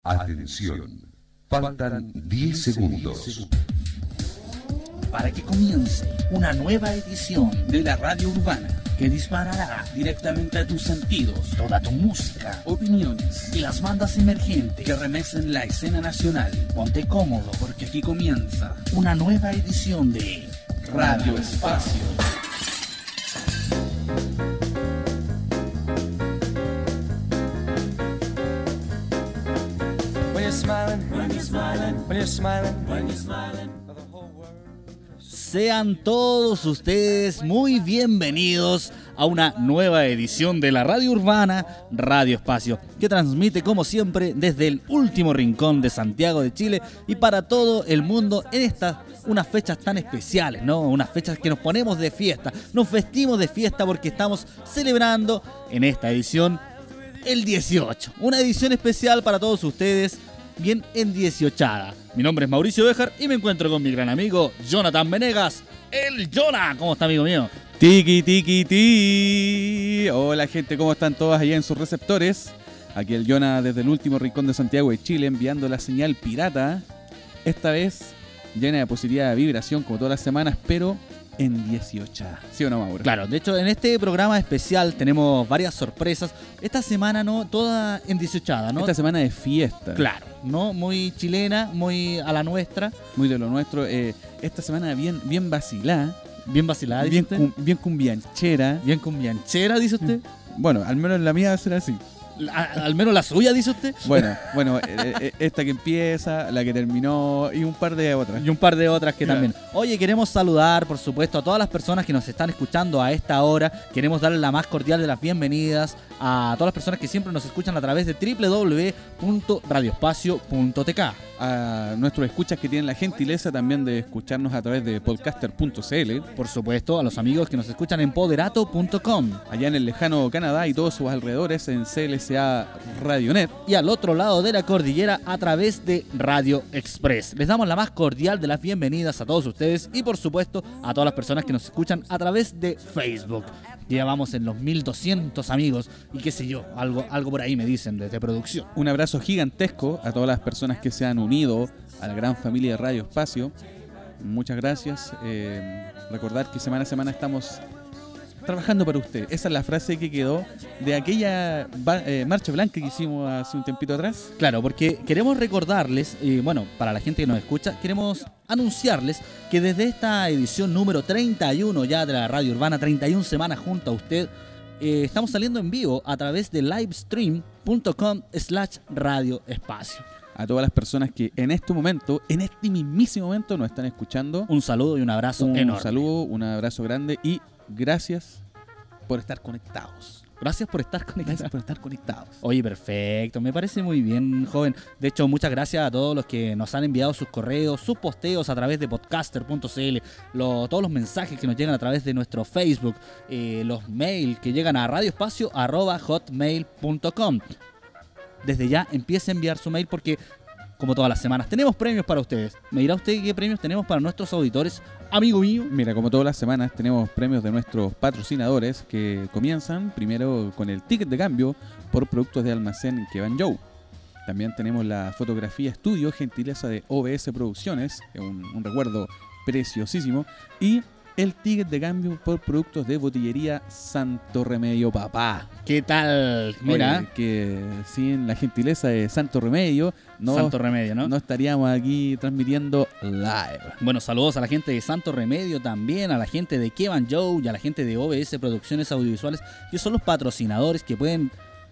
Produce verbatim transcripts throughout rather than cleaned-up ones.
Atención, faltan diez segundos. Para que comience una nueva edición de la Radio Urbana que disparará directamente a tus sentidos toda tu música, opiniones y las bandas emergentes que remecen la escena nacional. Ponte cómodo porque aquí comienza una nueva edición de Radio Espacio. Sean todos ustedes muy bienvenidos a una nueva edición de la Radio Urbana, Radio Espacio, que transmite como siempre desde el último rincón de Santiago de Chile y para todo el mundo en estas unas fechas tan especiales, ¿no? Unas fechas que nos ponemos de fiesta, nos vestimos de fiesta porque estamos celebrando en esta edición el dieciocho, una edición especial para todos ustedes, bien en dieciochada. Mi nombre es Mauricio Béjar y me encuentro con mi gran amigo Jonathan Venegas, el Jonah. ¿Cómo está, amigo mío? Tiki, tiki, ti. Hola, gente, ¿cómo están todas allá en sus receptores? Aquí el Jonah desde el último rincón de Santiago de Chile, enviando la señal pirata. Esta vez llena de positividad de vibración, como todas las semanas, pero en dieciocho. ¿Sí o no, Mauro? Claro, de hecho, en este programa especial tenemos varias sorpresas. Esta semana, ¿no? Toda en dieciochada, ¿no? Esta semana de fiesta. Claro, ¿no? Muy chilena, muy a la nuestra. Muy de lo nuestro. Eh, esta semana bien, bien vacilada. Bien vacilada, bien, ¿dice cum, usted? bien cumbianchera. Bien cumbianchera, dice usted. Bueno, al menos la mía va a ser así. A, al menos la suya, dice usted. Bueno, bueno, eh, eh, esta que empieza, la que terminó y un par de otras. Y un par de otras que Claro. también. Oye, queremos saludar, por supuesto, a todas las personas que nos están escuchando a esta hora. Queremos darle la más cordial de las bienvenidas a todas las personas que siempre nos escuchan a través de doble u doble u doble u punto radio espacio punto t k. A nuestros escuchas que tienen la gentileza también de escucharnos a través de podcaster punto c l. Por supuesto, a los amigos que nos escuchan en poderato punto com. Allá en el lejano Canadá y todos sus alrededores en C L C A Radionet. Y al otro lado de la cordillera a través de Radio Express. Les damos la más cordial de las bienvenidas a todos ustedes y por supuesto a todas las personas que nos escuchan a través de Facebook. Ya vamos en los mil doscientos amigos y qué sé yo, algo, algo por ahí me dicen desde producción. Un abrazo gigantesco a todas las personas que se han unido a la gran familia de Radio Espacio. Muchas gracias. Eh, recordar que semana a semana estamos trabajando para usted. Esa es la frase que quedó de aquella ba- eh, marcha blanca que hicimos hace un tiempito atrás. Claro, porque queremos recordarles, y bueno, para la gente que nos escucha, queremos anunciarles que desde esta edición número treinta y uno ya de la Radio Urbana, treinta y una semanas junto a usted, eh, estamos saliendo en vivo a través de livestream punto com slash radio espacio. A todas las personas que en este momento, en este mismísimo momento nos están escuchando. Un saludo y un abrazo Un enorme. saludo, un abrazo grande y gracias por estar conectados. Gracias por estar conectados. Gracias por estar conectados. Oye, perfecto, me parece muy bien, joven. De hecho, muchas gracias a todos los que nos han enviado sus correos, sus posteos a través de podcaster punto c l, lo, todos los mensajes que nos llegan a través de nuestro Facebook, eh, los mails que llegan a radioespacio arroba hotmail punto com. Desde ya empiece a enviar su mail porque, como todas las semanas, tenemos premios para ustedes. ¿Me dirá usted qué premios tenemos para nuestros auditores, amigo mío? Mira, como todas las semanas tenemos premios de nuestros patrocinadores que comienzan primero con el ticket de cambio por productos de almacén Kevan Joe. También tenemos la fotografía estudio, gentileza de O B S Producciones, un, un recuerdo preciosísimo, y el ticket de cambio por productos de botillería Santo Remedio Papá. ¿Qué tal? Mira, Oye, que sin la gentileza de Santo Remedio no, Santo Remedio, ¿no? no estaríamos aquí transmitiendo live. Bueno, saludos a la gente de Santo Remedio también, a la gente de Kevan Joe y a la gente de O B S Producciones Audiovisuales, que son los patrocinadores que pueden,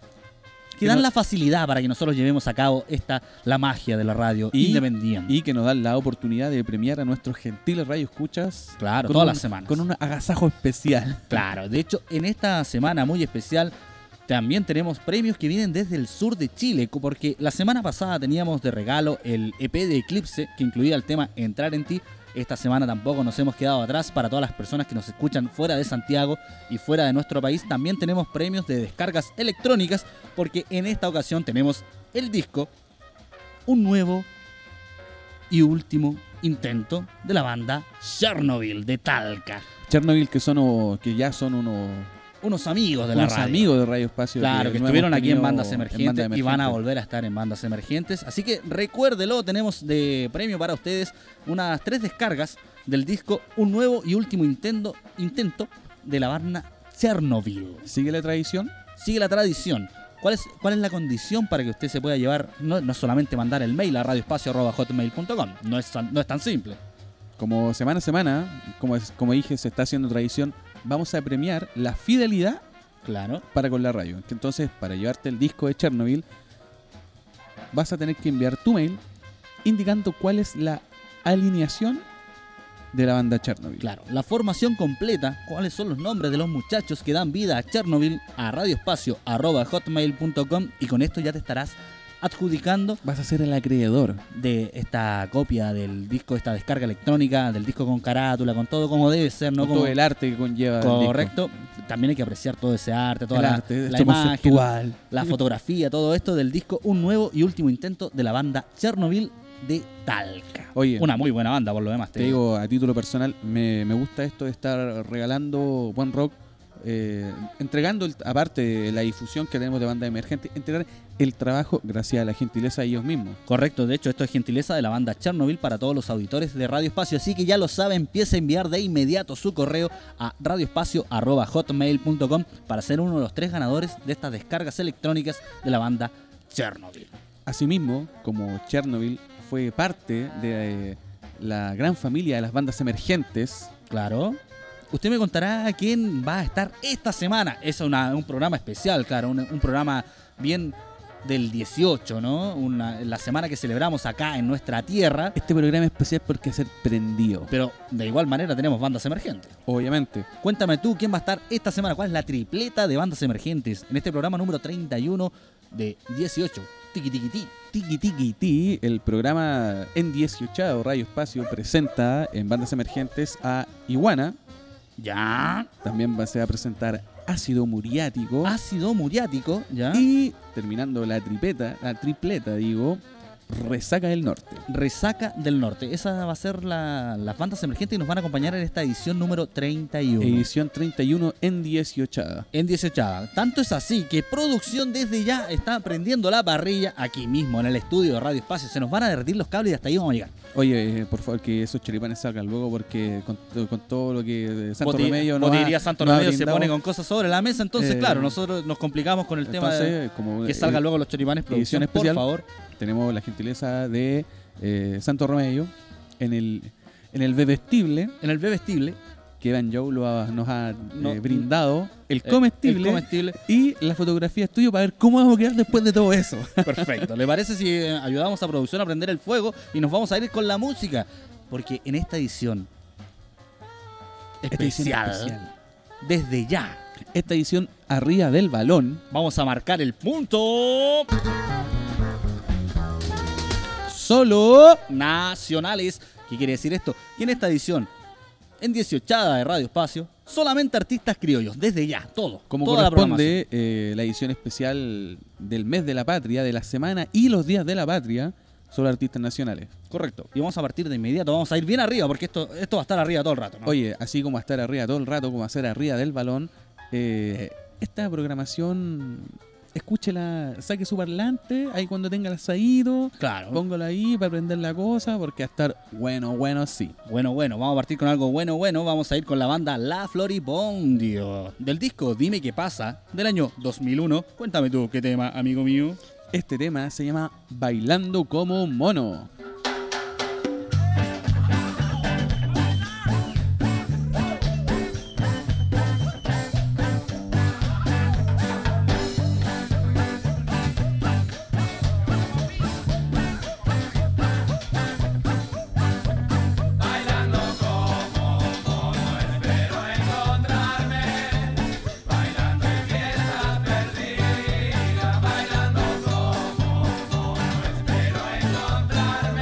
que Que dan no- la facilidad para que nosotros llevemos a cabo esta, la magia de la radio Y- independiente. Y que nos dan la oportunidad de premiar a nuestros gentiles radioescuchas. Claro, con todas un- las semanas. Con un agasajo especial. Claro, de hecho, en esta semana muy especial también tenemos premios que vienen desde el sur de Chile, co- porque la semana pasada teníamos de regalo el E P de Eclipse, que incluía el tema Entrar en ti. Esta semana tampoco nos hemos quedado atrás. Para todas las personas que nos escuchan fuera de Santiago y fuera de nuestro país, también tenemos premios de descargas electrónicas, porque en esta ocasión tenemos el disco, un nuevo y último intento de la banda Chernobyl de Talca. Chernobyl, que son o- que ya son unos unos amigos de la unos radio. amigos de Radio Espacio. Claro, que, no estuvieron hemos aquí en tenido Bandas Emergentes, Banda y van a Emergente. volver a estar en Bandas Emergentes. Así que recuérdelo, tenemos de premio para ustedes unas tres descargas del disco Un Nuevo y Último Intento, intento de la banda Chernobyl. ¿Sigue la tradición? Sigue la tradición. ¿Cuál es, ¿Cuál es la condición para que usted se pueda llevar? No, no solamente mandar el mail a radioespacio arroba hotmail punto com, no es, tan- no es tan simple. Como semana a semana, como, es- como dije, se está haciendo tradición, vamos a premiar la fidelidad Claro. para con la radio. Que Entonces, para llevarte el disco de Chernobyl, vas a tener que enviar tu mail indicando cuál es la alineación de la banda Chernobyl. Claro, la formación completa, cuáles son los nombres de los muchachos que dan vida a Chernobyl a radioespacio arroba hotmail punto com, y con esto ya te estarás adjudicando Vas a ser el acreedor. de esta copia del disco, esta descarga electrónica del disco con carátula, con todo como debe ser, ¿no? Con Como, todo el arte que conlleva el disco. correcto. También hay que apreciar todo ese arte, toda El la, arte, la esto imagen, conceptual. la fotografía, todo esto del disco Un Nuevo y Último Intento de la banda Chernobyl de Talca. Oye, Una muy buena banda, por lo demás. te digo, a título personal, me, me gusta esto de estar regalando buen rock, eh, entregando, el- aparte de la difusión que tenemos de banda emergente, entregar el trabajo gracias a la gentileza de ellos mismos. Correcto, de hecho esto es gentileza de la banda Chernobyl para todos los auditores de Radio Espacio, así que ya lo sabe, empieza a enviar de inmediato su correo a radioespacio arroba hotmail punto com para ser uno de los tres ganadores de estas descargas electrónicas de la banda Chernobyl. Asimismo, como Chernobyl fue parte de eh, la gran familia de las bandas emergentes, Claro. Usted me contará quién va a estar esta semana. Es una- un programa especial, claro, un, un programa bien del dieciocho, ¿no? Una, la semana que celebramos acá en nuestra tierra, este programa es especial porque es el prendido, pero de igual manera tenemos bandas emergentes. obviamente. Cuéntame tú, ¿quién va a estar esta semana? ¿Cuál es la tripleta de bandas emergentes en este programa número treinta y uno de dieciocho? Tiki tiki ti. Tiki Tiki Ti, el programa en dieciocho Radio Espacio presenta en bandas emergentes a Iguana. Ya. También va, se va a presentar Ácido Muriático. Ácido muriático, ya. Y terminando la tripeta, la tripleta, digo, Resaca del Norte. Resaca del Norte. Esa va a ser la, las bandas emergentes que nos van a acompañar en esta edición número treinta y uno. Edición treinta y uno en dieciocho. En dieciocho. Tanto es así que producción desde ya está prendiendo la parrilla aquí mismo en el estudio de Radio Espacio. Se nos van a derretir los cables y hasta ahí vamos a llegar. Oye, eh, por favor, que esos choripanes salgan luego porque con, con todo lo que eh, Santo Vos di- Remedio vos nos ha- dirías Santo nos ha Remedio se brindado. pone con cosas sobre la mesa. Entonces, Eh, claro, nosotros nos complicamos con el tema de Entonces, como que eh, salgan luego los choripanes. edición Producción, por especial. favor. tenemos la gentileza de eh, Santo Remedio en el, en el bebestible En el bebestible. que Evan Joe lo ha- nos ha eh, No, brindado, el eh, comestible, el comestible. y la fotografía estudio para ver cómo vamos a quedar después de todo eso. Perfecto. ¿Le parece si eh, ayudamos a producción a prender el fuego y nos vamos a ir con la música? Porque en esta edición Esta edición especial, especial. desde ya, Esta edición arriba del balón, vamos a marcar el punto solo nacionales. ¿Qué quiere decir esto? Que en esta edición, en dieciocho de Radio Espacio, solamente artistas criollos, desde ya, todo. como toda la programación. corresponde eh, la edición especial del mes de la patria, de la semana y los días de la patria, solo artistas nacionales. Correcto. Y vamos a partir de inmediato, vamos a ir bien arriba, porque esto, esto va a estar arriba todo el rato, ¿no? Oye, así como a estar arriba todo el rato, como a estar arriba del balón, eh, esta programación, escúchela, saque su parlante, ahí cuando tenga el asadito, Claro. póngalo ahí para aprender la cosa, porque va a estar bueno, bueno, sí. Bueno, bueno, vamos a partir con algo bueno, bueno. Vamos a ir con la banda La Floribondio. Del disco Dime Qué Pasa, del año dos mil uno. Cuéntame tú, ¿qué tema, amigo mío? Este tema se llama Bailando como un mono. Bailando como mono, espero encontrarme.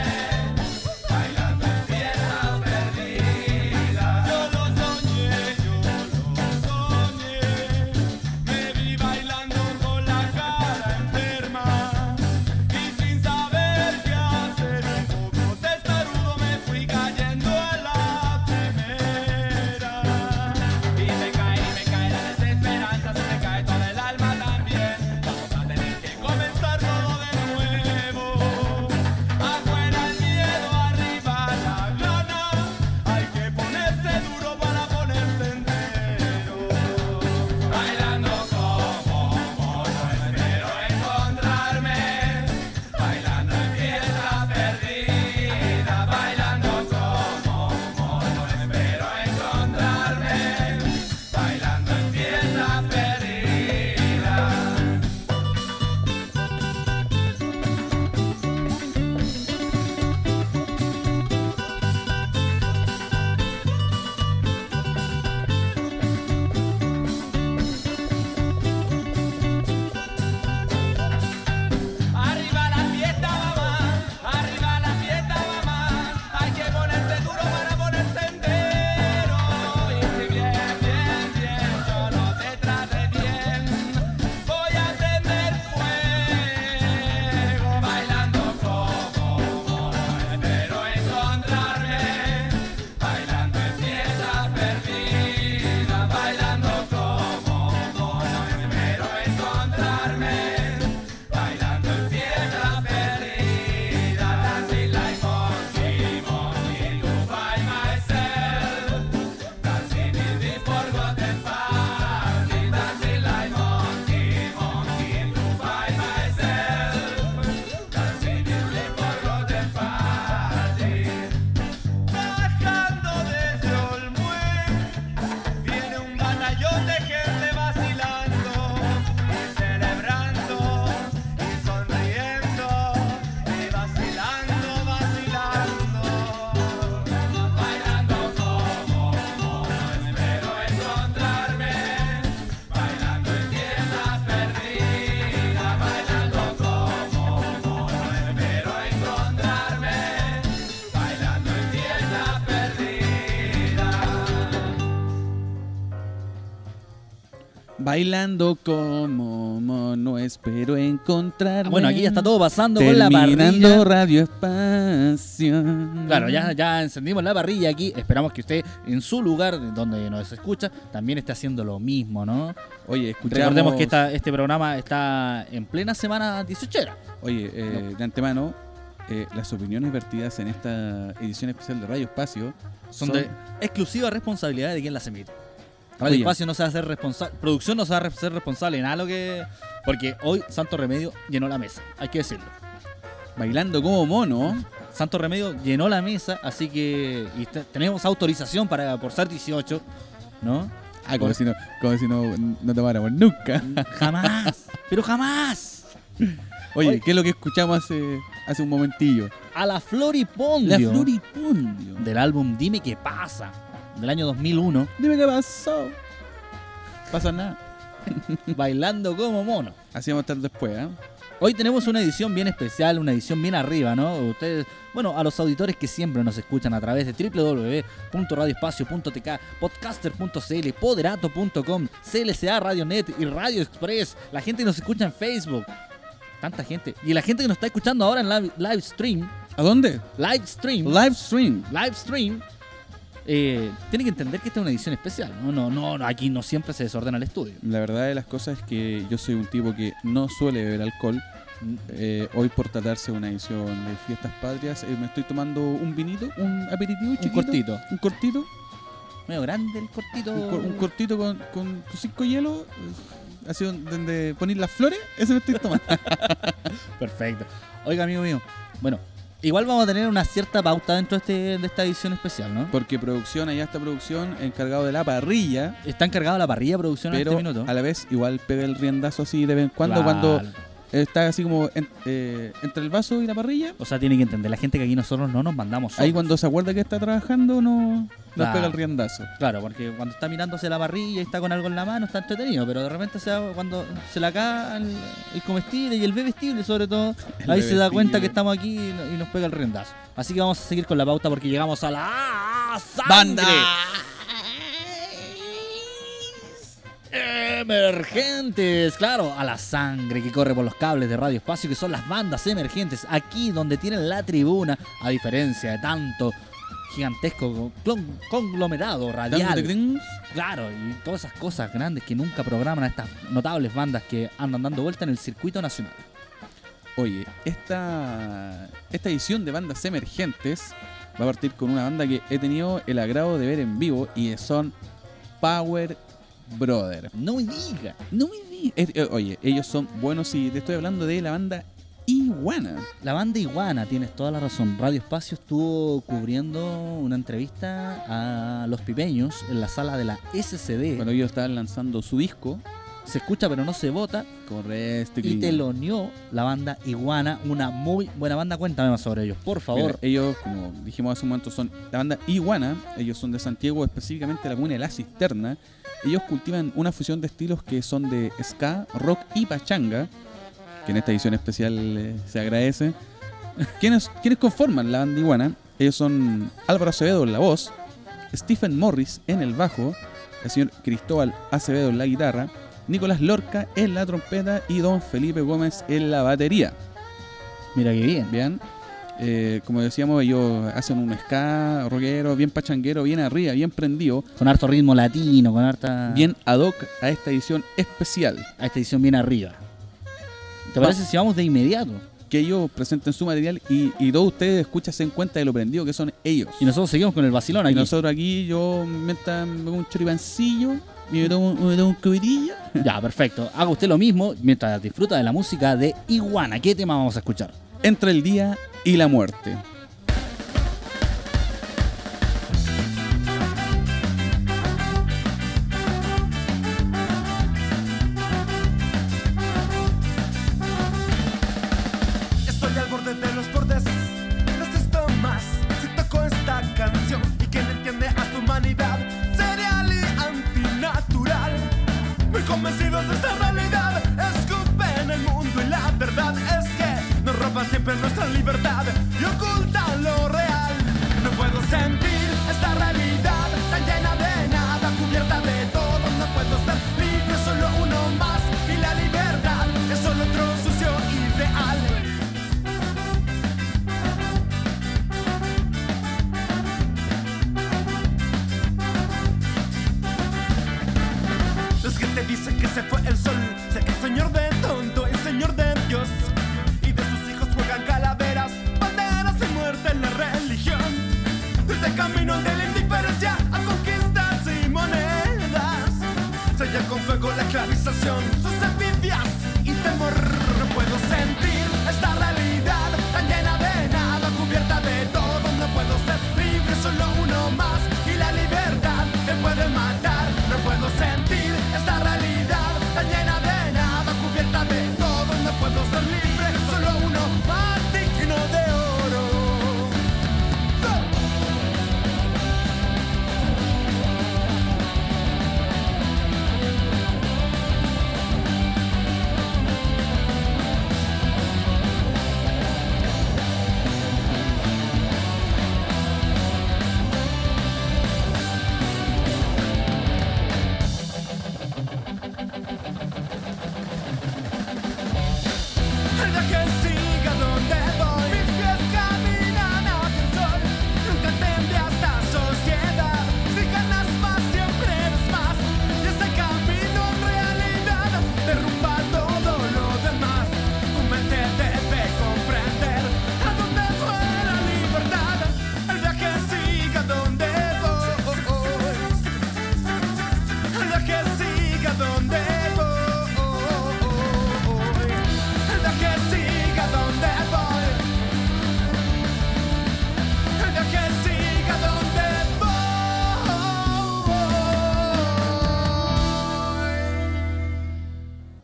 Bailando como mono espero encontrarme. Ah, bueno, aquí ya está todo pasando con la parrilla. Terminando Radio Espacio. Claro, ya, ya encendimos la parrilla aquí. Esperamos que usted en su lugar donde nos escucha también esté haciendo lo mismo, ¿no? Oye, escuchamos... Recordemos que esta, este programa está en plena semana dieciochera. Oye, eh, de antemano, eh, las opiniones vertidas en esta edición especial de Radio Espacio Son, son de exclusiva responsabilidad de quien las emite. Radio Oye. Espacio no se va a hacer responsable, producción no se va a ser responsable en nada lo que... Porque hoy Santo Remedio llenó la mesa, hay que decirlo. Bailando como mono. Santo Remedio llenó la mesa, así que y te- tenemos autorización para por ser dieciocho, ¿no? Ah, como si no, como si no, no tomáramos nunca. Jamás, pero jamás. Oye, Oye. ¿qué es lo que escuchamos hace, hace un momentillo? A la Floripondio. La Floripondio. Del álbum Dime qué pasa, del año dos mil uno, Dime qué pasó. Pasa nada. Bailando como mono. Así vamos a estar después, ¿eh? Hoy tenemos una edición bien especial, una edición bien arriba, ¿no? Ustedes, bueno, a los auditores que siempre nos escuchan a través de doble u doble u doble u punto radio espacio punto t k, podcaster punto c l, poderato punto com, C L C A Radio Net y Radio Express, la gente que nos escucha en Facebook, tanta gente, y la gente que nos está escuchando ahora en live, live stream, ¿A dónde? live stream, Live stream. live stream, eh, tiene que entender que esta es una edición especial, ¿no? No, no, no, aquí no siempre se desordena el estudio. La verdad de las cosas es que yo soy un tipo que no suele beber alcohol. Eh, hoy por tratarse de una edición de fiestas patrias, eh, me estoy tomando un vinito, un aperitivo chiquito. Un cortito. Un cortito. Medio grande el cortito. Un, cor- un cortito con, con cinco hielos. eh, Así donde poner las flores. Eso me estoy tomando. Perfecto. Oiga, amigo mío, bueno, igual vamos a tener una cierta pauta dentro de, este, de esta edición especial, ¿no? Porque producción, allá está producción, encargado de la parrilla. Está encargada la parrilla de producción en Pero este minuto. a la vez igual pega el riendazo así de vez en cuando. Claro. Cuando está así como en- eh, entre el vaso y la parrilla. O sea, tiene que entender la gente que aquí nosotros no nos mandamos solos. Ahí cuando se acuerda que está trabajando, no nos Claro. pega el riendazo. Claro, porque cuando está mirando hacia la parrilla y está con algo en la mano, está entretenido, pero de repente se da- cuando se le acaba el, el comestible y el bebestible sobre todo, El ahí se da bebestible. cuenta que estamos aquí y, no- y nos pega el riendazo. Así que vamos a seguir con la pauta porque llegamos a la sangre. ¡Banda! Emergentes, claro, a la sangre que corre por los cables de Radio Espacio, que son las bandas emergentes, aquí donde tienen la tribuna, a diferencia de tanto gigantesco clon- conglomerado radial. Dándote grins. Claro, y todas esas cosas grandes que nunca programan a estas notables bandas que andan dando vuelta en el circuito nacional. Oye, esta, esta edición de bandas emergentes va a partir con una banda que he tenido el agrado de ver en vivo y son Power Brother. No me diga. No me digas. Eh, eh, Oye, ellos son buenos y te estoy hablando de la banda Iguana. La banda Iguana, tienes toda la razón. Radio Espacio estuvo cubriendo una entrevista a Los Pipeños en la sala de la S C D. Bueno, ellos estaban lanzando su disco. Se escucha pero no se vota. Correcto. Y teloneó la banda Iguana, una muy buena banda. Cuéntame más sobre ellos, por favor. Mira, ellos, como dijimos hace un momento, son la banda Iguana. Ellos son de Santiago, específicamente la comuna de La Cisterna. Ellos cultivan una fusión de estilos que son de ska, rock y pachanga, que en esta edición especial eh, se agradece. ¿Quiénes, ¿Quiénes conforman la banda Iguana? Ellos son Álvaro Acevedo en la voz, Stephen Morris en el bajo, el señor Cristóbal Acevedo en la guitarra, Nicolás Lorca en la trompeta y don Felipe Gómez en la batería. Mira qué bien. Bien, eh, como decíamos, ellos hacen un ska rockero, bien pachanguero, bien arriba, bien prendido, Con harto ritmo latino, con harta... bien ad hoc a esta edición especial. A esta edición bien arriba. ¿Te parece si vamos de inmediato? Que ellos presenten su material y, y todos ustedes escuchan en cuenta de lo prendido que son ellos. Y nosotros seguimos con el vacilón Y aquí. nosotros aquí, yo mientras me pongo un choripancillo, me tomo, me tomo un cobetillo. Ya, perfecto. Haga usted lo mismo mientras disfruta de la música de Iguana. ¿Qué tema vamos a escuchar? Entre el día y la muerte. Estoy al borde de los bordes, necesito más. Si toco esta canción y quien entiende a tu humanidad, serial y antinatural. Muy convencidos de esta realidad, escupen el mundo y la verdad es que nos roban siempre nuestra libertad y ocultan lo real. No puedo sentir esta realidad tan llena de nada, cubierta de todo. No puedo ser libre, solo un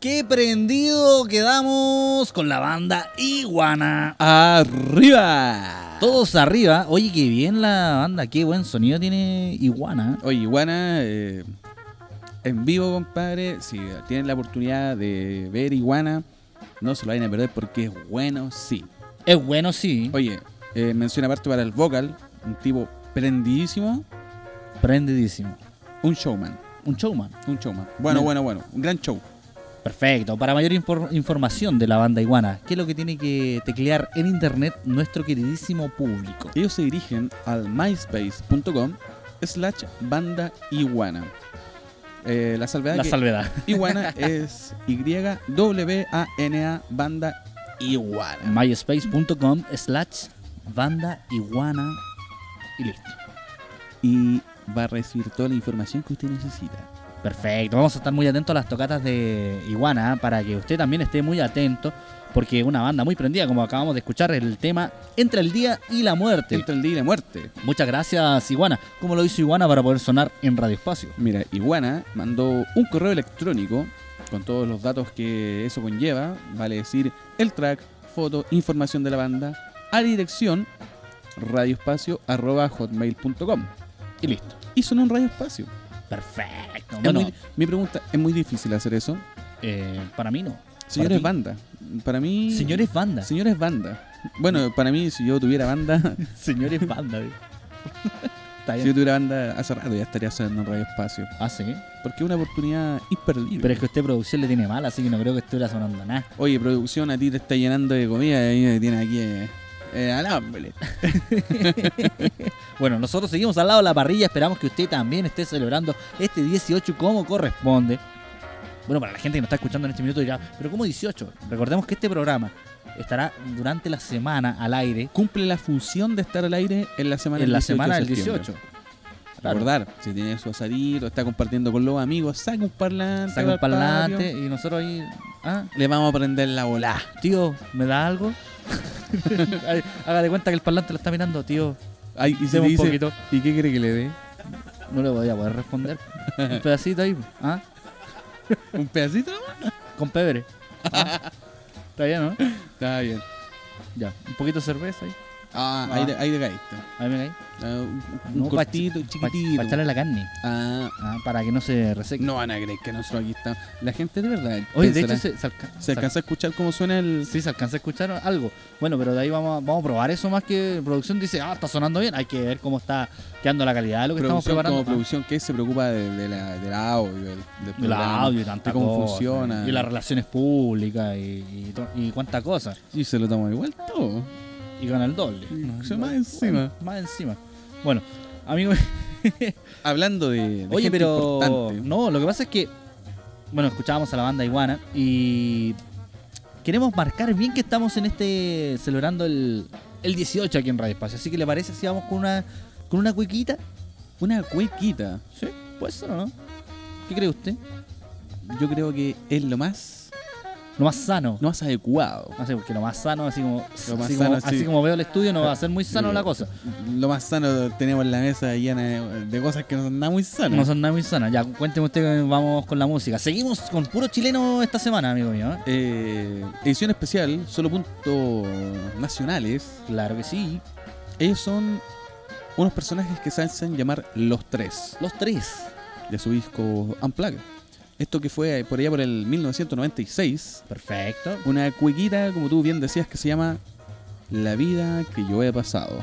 qué prendido quedamos con la banda Iguana. ¡Arriba! Todos arriba. Oye, qué bien la banda, qué buen sonido tiene Iguana. Oye, Iguana, eh, en vivo, compadre, si tienen la oportunidad de ver Iguana, no se lo vayan a perder porque es bueno, sí. Es bueno, sí. Oye, eh, mención aparte para el vocal, un tipo prendidísimo, Prendidísimo. un showman, Un showman. un showman. Bueno, Bien. bueno, bueno, un gran show. Perfecto. Para mayor infor- información de la banda Iguana, ¿qué es lo que tiene que teclear en internet nuestro queridísimo público? Ellos se dirigen al myspace.com slash banda Iguana. Eh, la salvedad La que salvedad. Iguana es Y W A N A banda Iguana. myspace.com slash banda Iguana y listo. Y va a recibir toda la información que usted necesita. Perfecto, vamos a estar muy atentos a las tocatas de Iguana, ¿eh? Para que usted también esté muy atento, porque es una banda muy prendida, como acabamos de escuchar el tema Entre el Día y la Muerte. Entre el día y la muerte. Muchas gracias, Iguana. ¿Cómo lo hizo Iguana para poder sonar en Radio Espacio? Mira, Iguana mandó un correo electrónico con todos los datos que eso conlleva, vale decir, el track, foto, información de la banda, a la dirección radioespacio arroba hotmail punto com. Y listo. Y sonó un radioespacio. Perfecto. Es Bueno, muy- mi pregunta, ¿es muy difícil hacer eso? eh, para mí no. Señores Para ti. banda. Para mí... Señores banda. Señores banda. Bueno, para mí, si yo tuviera banda, Señores banda. ¿eh? Está si yo bien. tuviera banda hace rato ya estaría sonando en radioespacio. Ah, sí. Porque es una oportunidad imperdible. Pero es que usted producción le tiene mal, así que no creo que estuviera sonando nada. Oye, producción, a ti te está llenando de comida y a mí me tiene aquí eh, eh, al hambre. Bueno, nosotros seguimos al lado de la parrilla. Esperamos que usted también esté celebrando este dieciocho como corresponde. Bueno, para la gente que nos está escuchando en este minuto dirá, pero ¿cómo dieciocho? Recordemos que este programa estará durante la semana al aire. Cumple la función de estar al aire en la semana En la del dieciocho semana de del septiembre. dieciocho. Claro. Recordar, si tiene su asadito, está compartiendo con los amigos, saca un parlante. Saca un va al patio, parlante y nosotros ahí... Ah, le vamos a prender la bola. tío, ¿me da algo? Ay, haga de cuenta que el parlante lo está mirando, tío. Ay, y se Deme te un dice, poquito. ¿y qué quiere que le dé? No le voy a poder responder. Un pedacito ahí. ¿Ah? ¿Un pedacito? Con pebre. ¿Ah? Está bien, ¿no? Está bien. Ya, un poquito de cerveza ahí. Ah, Ah. ahí, de- ahí de caíste. Ahí me caí. Ah, un un No, pa' cortito, Para chiquitito. echarle la carne. Ah, Ah, para que no se reseque. no van a creer que nosotros aquí estamos. La gente de verdad. Oye, de pensará- hecho se, se, alca- ¿Se alcanza a escuchar cómo suena el...? Sí, se alcanza a escuchar algo. Bueno, pero de ahí vamos a, vamos a probar eso más que producción dice, ah, está sonando bien. Hay que ver cómo está quedando la calidad de lo que estamos Producción preparando. como producción que se preocupa de, de la, del audio, del, del Ah, el programa, audio y tanta de cómo cosa, funciona. Y las relaciones públicas y, y, to- y cuánta cosa. Y se lo toman igual todo. Y gana el doble. Se más encima. Más encima. Bueno, amigo. Hablando de, de Oye, gente pero importante. no, lo que pasa es que, bueno, escuchábamos a la banda Iguana y queremos marcar bien que estamos en este celebrando el, el dieciocho aquí en Radio Espacio. Así que le parece si vamos con una con una cuequita. Una cuequita. Sí, puede ser o no. ¿Qué cree usted? Yo creo que es lo más, Lo más sano. lo más adecuado. No sé, porque lo más sano, así como, Lo más así, sano, como sí. así como veo el estudio, no va a ser muy sano Sí. la cosa. Lo más sano tenemos la mesa llena de, de cosas que no son nada muy sanas. No son nada muy sanas. Ya, cuénteme usted, vamos con la música. Seguimos con puro chileno esta semana, amigo mío. ¿eh? Eh, edición especial, solo puntos nacionales. Claro que sí. Ellos son unos personajes que se hacen llamar Los Tres, Los tres. de su disco Unplugged. Esto que fue por allá por el mil novecientos noventa y seis. Perfecto. Una cuequita, como tú bien decías, que se llama La vida que yo he pasado.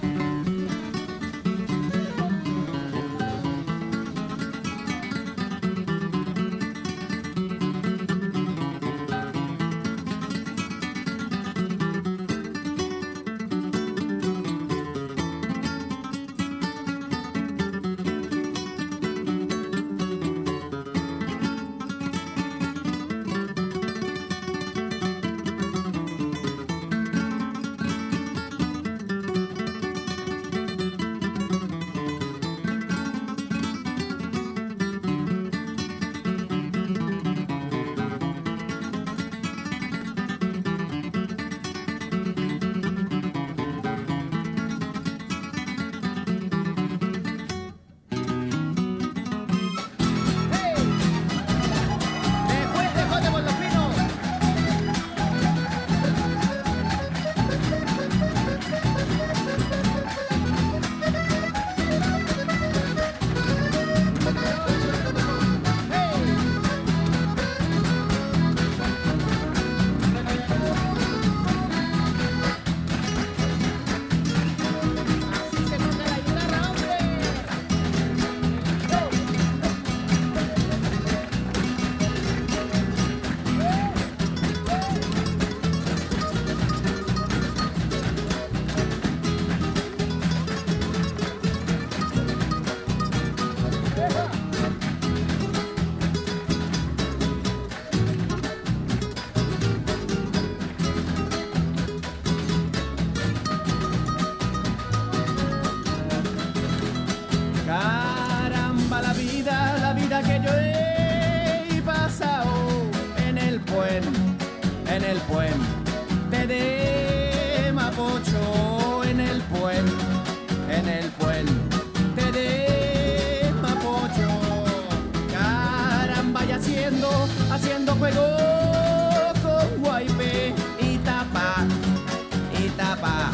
puente de Mapocho, en el puente, en el puente de Mapocho. Caramba, y haciendo, haciendo juego con Guaype y tapa, y tapa,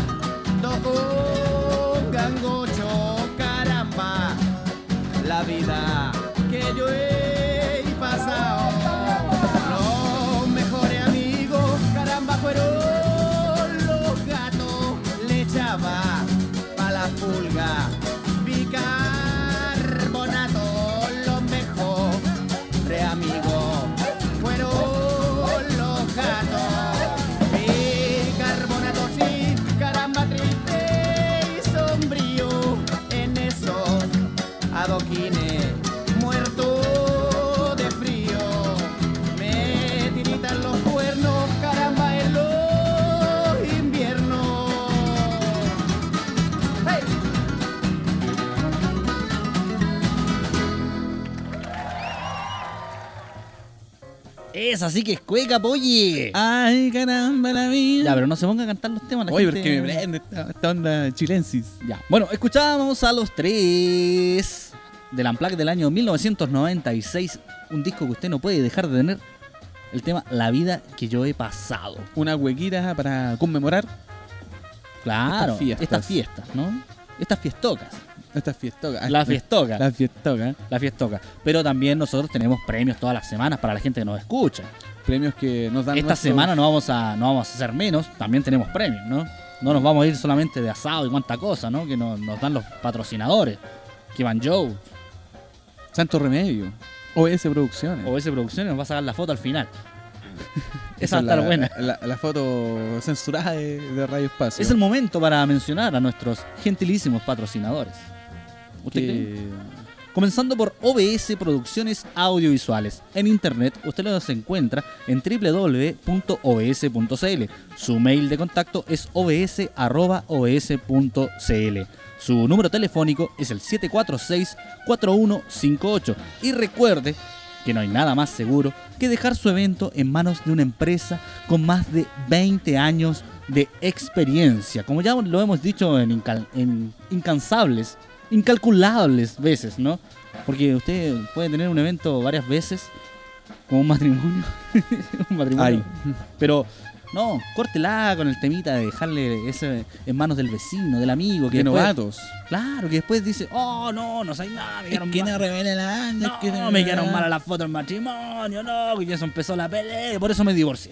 con gangocho. Caramba, la vida que yo he pasado. Los mejores amigos, caramba, fueron los gatos. Le echaba pa' la pulga bicarbonato. Los mejores amigos fueron los gatos. Bicarbonato, sí, caramba, triste y sombrío en esos adoquines. Muerto de frío, me tiritan los cuernos, caramba, en los inviernos. ¡Hey! Es así que es cueca, polle. Ay, caramba, la vida. Ya, pero no se ponga a cantar los temas. La Oye, gente- porque me prende esta, esta onda chilensis. Ya. Bueno, escuchábamos a los tres del Unplugged del año mil novecientos noventa y seis, un disco que usted no puede dejar de tener, el tema La vida que yo he pasado. Una huequita para conmemorar Claro, Estas fiestas. estas fiestas, ¿no? Estas fiestocas. estas fiestocas. La fiestoca. La fiestoca. La fiestoca. Pero también nosotros tenemos premios todas las semanas para la gente que nos escucha. Premios que nos dan Esta nuestros- semana no vamos a no vamos a hacer menos, también tenemos premios, ¿no? No nos vamos a ir solamente de asado y cuánta cosa, ¿no? Que nos, nos dan los patrocinadores. Que Van Joe, Santo Remedio. O S Producciones. O S Producciones nos va a sacar la foto al final. Esa Esa va a estar es la- buena. La, la foto censurada de, de Radio Espacio. Es el momento para mencionar a nuestros gentilísimos patrocinadores. ¿Usted cree? que... Comenzando por O B S Producciones Audiovisuales. En internet usted los encuentra en doble u doble u doble u punto o b s punto c l. Su mail de contacto es o b s arroba o b s punto c l. Su número telefónico es el siete cuatro seis, cuatro uno cinco ocho. Y recuerde que no hay nada más seguro que dejar su evento en manos de una empresa con más de veinte años de experiencia. Como ya lo hemos dicho en, incal- en incansables, incalculables veces, ¿no? Porque usted puede tener un evento varias veces, como un matrimonio. un matrimonio. Ay. Pero no, córtela con el temita de dejarle ese en manos del vecino, del amigo. Que de después- novatos. Claro, que después dice, oh, no, no sé nada, me quedaron mal. revela la anda, No, me quedaron malas las fotos del matrimonio, no, que eso empezó la pelea, por eso me divorcié.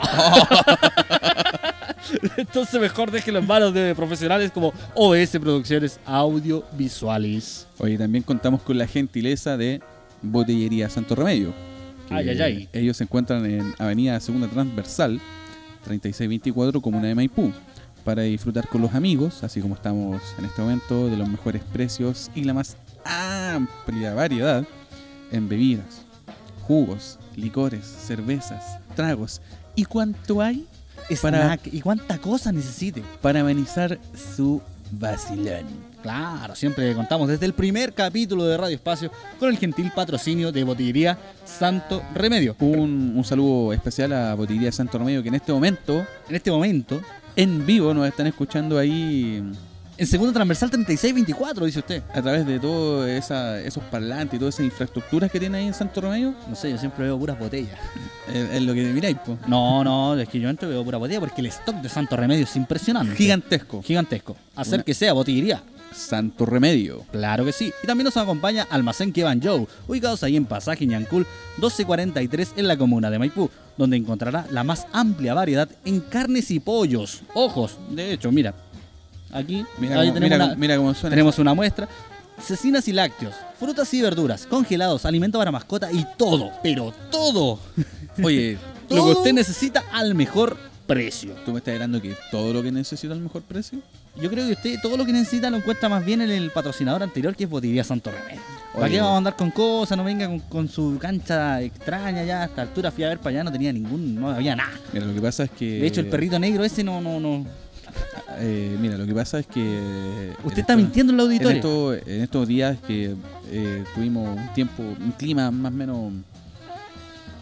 Entonces mejor déjelo en manos de profesionales como O S Producciones Audiovisuales. Oye, también contamos con la gentileza de Botellería Santo Remedio. que Ay, ay, ay. Ellos se encuentran en Avenida Segunda Transversal, treinta y seis veinticuatro, Comuna de Maipú, para disfrutar con los amigos, así como estamos en este momento, de los mejores precios y la más amplia variedad en bebidas, jugos, licores, cervezas, tragos y cuánto hay para, Snack, ¿y cuánta cosa necesite? para amenizar su vacilón. Claro, siempre contamos desde el primer capítulo de Radio Espacio con el gentil patrocinio de Botillería Santo Remedio. Un, un saludo especial a Botillería Santo Remedio, que en este momento, En este momento, en vivo, nos están escuchando ahí en segundo transversal treinta y seis veinticuatro, dice usted. a través de todos esa, esos parlantes y todas esas infraestructuras que tiene ahí en Santo Remedio. No sé, yo siempre veo puras botellas. Es, es lo que miráis, po. No, no, es que yo entro y veo pura botella porque el stock de Santo Remedio es impresionante. Gigantesco. Gigantesco. Hacer Una- que sea botillería. Santo Remedio. Claro que sí. Y también nos acompaña Almacén Kevan Joe, ubicados ahí en Pasaje Ñancul doce cuarenta y tres en la comuna de Maipú, donde encontrará la más amplia variedad en carnes y pollos. Ojos, de hecho, mira, aquí Mira, ahí cómo, tenemos, mira, una, mira cómo suena. tenemos una muestra. Cecinas y lácteos, frutas y verduras, congelados, alimento para mascota y todo, pero todo, Oye, lo que todo- usted necesita al mejor precio. ¿Tú me estás hablando que todo lo que necesito al mejor precio? Yo creo que usted todo lo que necesita lo encuentra más bien en el patrocinador anterior, que es Botillería Santo Remedio. ¿Para Oye. qué vamos a andar con cosas? No venga con, con su cancha extraña ya. A esta altura fui a ver para allá, no tenía ningún, no había nada. Mira, lo que pasa es que... De hecho, el perrito negro ese no, no, no. eh, mira, lo que pasa es que... Usted en está esto- mintiendo en el En, auditorio. esto- en estos días que eh, tuvimos un tiempo, un clima más o menos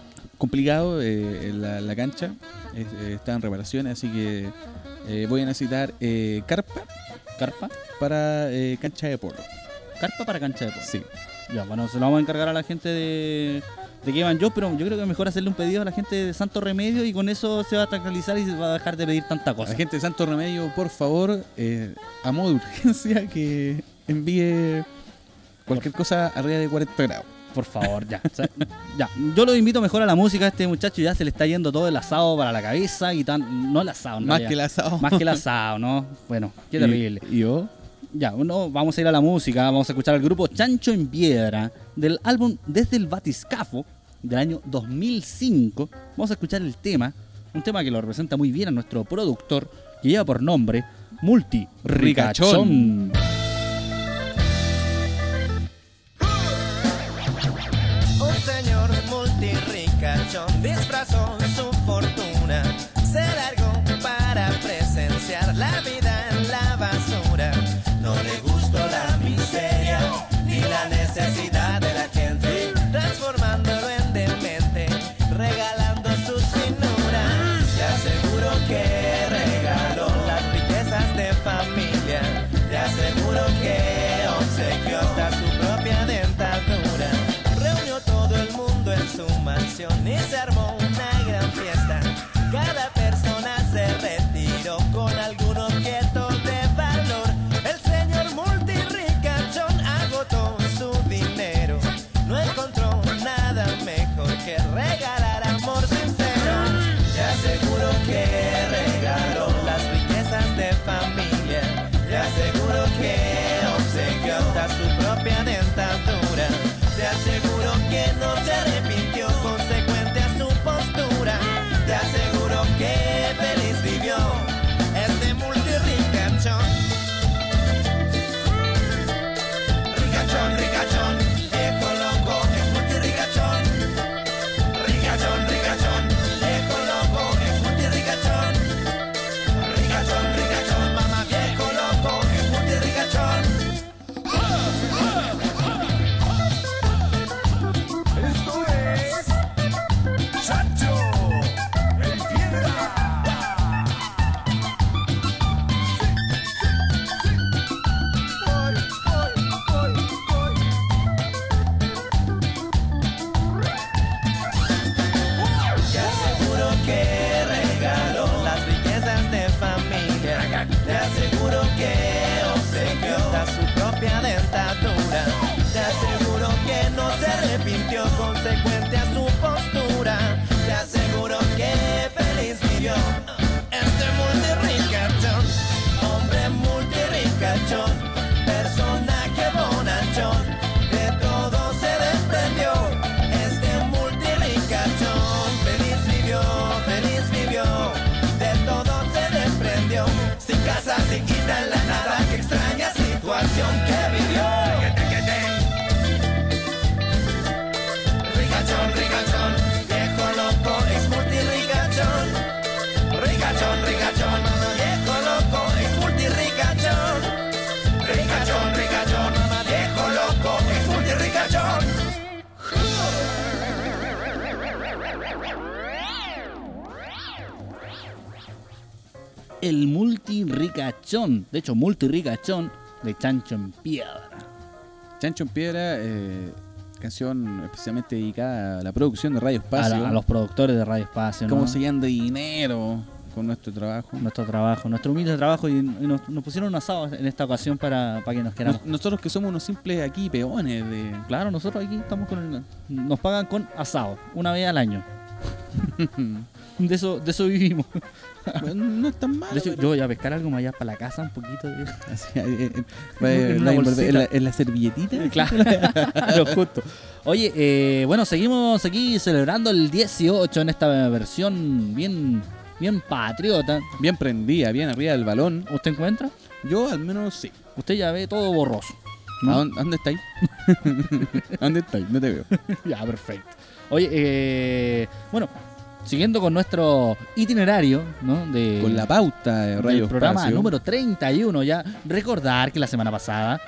complicado, eh, la, la cancha eh, eh, está en reparaciones, así que eh, voy a necesitar eh, carpa ¿Carpa? para eh, cancha de polo. ¿Carpa para cancha de polo? Sí. Ya, bueno, se lo vamos a encargar a la gente de, de que van yo, pero yo creo que es mejor hacerle un pedido a la gente de Santo Remedio y con eso se va a tranquilizar y se va a dejar de pedir tanta A cosa. la gente de Santo Remedio, por favor, eh, a modo de urgencia, que envíe cualquier cosa arriba de cuarenta grados. Por favor, ya. O sea, ya. Yo lo invito mejor a la música. A este muchacho ya se le está yendo todo el asado para la cabeza y tan. No el asado, en Más realidad. que el asado. Más que el asado, ¿no? Bueno, qué Y- terrible. ¿Y yo? Ya, bueno, vamos a ir a la música. Vamos a escuchar al grupo Chancho en Piedra del álbum Desde el Batiscafo del año dos mil cinco. Vamos a escuchar el tema, un tema que lo representa muy bien a nuestro productor, que lleva por nombre Multi Ricachón. Un señor multirricachón disfrazó su fortuna, se largó para presenciar la vida en la basura. No le gustó la miseria ni la necesidad de la gente, transformándolo en demente, regalando sus finuras. Te aseguro que regaló las riquezas de familia, te aseguro que obsequió hasta su propia dentadura. Reunió todo el mundo en su mansión y se armó una gran fiesta. Cada persona se retiró con algún objeto de valor. El señor multirricachón agotó su dinero, no encontró nada mejor que regalar amor sincero. Te aseguro que regaló las riquezas de familia, te aseguro que obsequió hasta su propia dentadura. Te aseguro que no se arrepintió, consecuente a su postura. Te aseguro que feliz vivió este multirricachón. Ricachón, ricachón, viejo loco, es multirricachón. Ricachón, ricachón, viejo loco, es multirricachón. Ricachón, ricachón, mamá, viejo loco, es multirricachón. Esto es Chancho en Piedra. Voy, voy, voy, voy. Te aseguro que regaló las riquezas de familia, te aseguro que obsequió hasta su propia dentadura. Te aseguro que no se arrepintió, consecuente a su postura. Te aseguro que feliz vivió este multirricachón. Hombre multirricachón, personaje bonachón, de todo se desprendió este multirricachón. Feliz vivió, feliz vivió, de todo se desprendió. Sin casa, sin quita en la nada, que extraña situación que vivió. Ricachón, ricachón, viejo loco, es multirricachón. Ricachón, ricachón, mamá, viejo loco, es multirricachón. Ricachón, ricachón, mamá, viejo loco, es multirricachón. El multirricachón, de hecho multirricachón de Chancho en Piedra. Chancho en Piedra, eh, canción especialmente dedicada a la producción de Radio A, Espacio. la- a los productores de Radio Espacio, ¿no? Cómo se llama de dinero con nuestro trabajo. Nuestro trabajo, nuestro humilde trabajo, y, y nos, nos pusieron un asado en esta ocasión para, para que nos queramos. Nos- nosotros que somos unos simples aquí peones de... Claro, nosotros aquí estamos con el, nos pagan con asado, una vez al año. De eso, de eso vivimos. Bueno, no es tan malo. De hecho, pero- yo voy a pescar algo más allá para la casa, un poquito de... Así, eh, eh, va, En eh, una la- bolsita. en la, en la servilletita. Claro, justo. Oye, eh, bueno, seguimos aquí celebrando el dieciocho en esta versión bien, bien patriota. Bien prendida, bien arriba del balón. ¿Usted encuentra? Yo al menos sí. Usted ya ve todo borroso, ¿no? ¿A dónde, a dónde estáis? ¿A dónde estáis? No te veo. Ya, perfecto. Oye, eh, bueno, siguiendo con nuestro itinerario, ¿no? De, Con la pauta de Radio del programa Espacio. número treinta y uno ya. Recordar que la semana pasada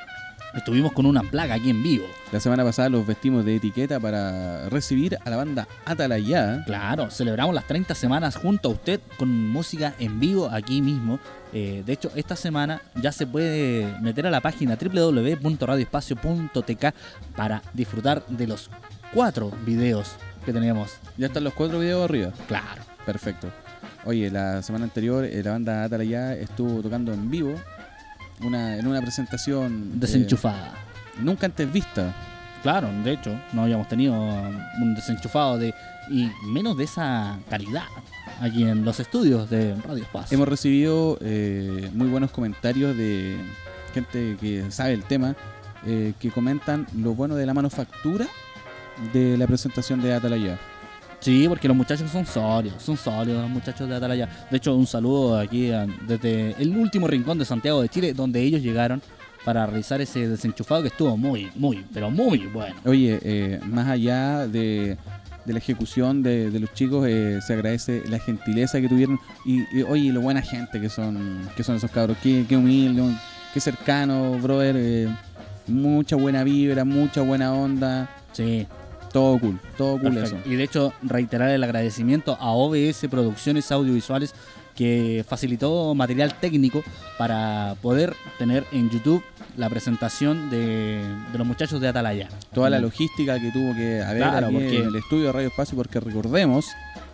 Estuvimos con una placa aquí en vivo. La semana pasada los vestimos de etiqueta para recibir a la banda Atalaya. Claro, celebramos las treinta semanas junto a usted con música en vivo aquí mismo. Eh, de hecho, esta semana ya se puede meter a la página doble u doble u doble u punto radio espacio punto t k para disfrutar de los cuatro videos que tenemos. Ya están los cuatro videos arriba. Claro. Perfecto. Oye, la semana anterior eh, la banda Atalaya estuvo tocando en vivo una, en una presentación Desenchufada. eh, nunca antes vista. Claro, de hecho, no habíamos tenido un desenchufado de y menos de esa calidad aquí en los estudios de Radio Espacio. Hemos recibido eh, muy buenos comentarios de gente que sabe el tema, eh, que comentan lo bueno de la manufactura de la presentación de Atalaya. Sí, porque los muchachos son sólidos, son sólidos los muchachos de Atalaya. De hecho, un saludo aquí a- desde el último rincón de Santiago de Chile, donde ellos llegaron para realizar ese desenchufado que estuvo muy, muy, pero muy bueno. Oye, eh, más allá de, de la ejecución de, de los chicos, eh, se agradece la gentileza que tuvieron y, y, oye, lo buena gente que son que son esos cabros, qué, qué humilde, qué cercano, brother, eh, mucha buena vibra, mucha buena onda, Sí, todo cool, todo cool perfecto. eso. Y de hecho, reiterar el agradecimiento a O B S Producciones Audiovisuales, que facilitó material técnico para poder tener en YouTube la presentación de, de los muchachos de Atalaya. Toda la logística que tuvo que haber Claro, aquí porque- en el estudio de Radio Espacio, porque recordemos,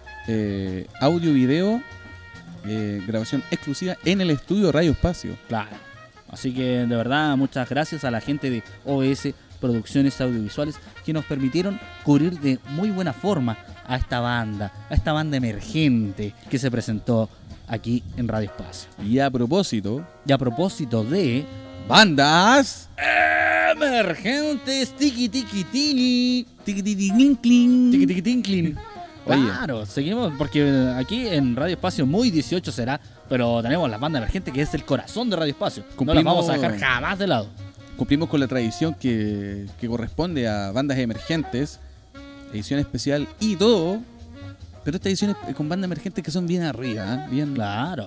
eh, audio y video, eh, grabación exclusiva en el estudio de Radio Espacio. Claro. Así que de verdad muchas gracias a la gente de O B S Producciones Audiovisuales que nos permitieron cubrir de muy buena forma a esta banda, a esta banda emergente que se presentó aquí en Radio Espacio. Y a propósito, Y a propósito de bandas emergentes, tiki tiki tini, tiquititinclin. tiki tiki tinclin. Oye. Claro, seguimos porque aquí en Radio Espacio muy dieciocho será, pero tenemos la banda emergente que es el corazón de Radio Espacio. No las Cumplimos- vamos a dejar jamás de lado. Cumplimos con la tradición que, que corresponde a bandas emergentes, edición especial y todo, pero esta edición es con bandas emergentes que son bien arriba, ¿eh? bien Claro.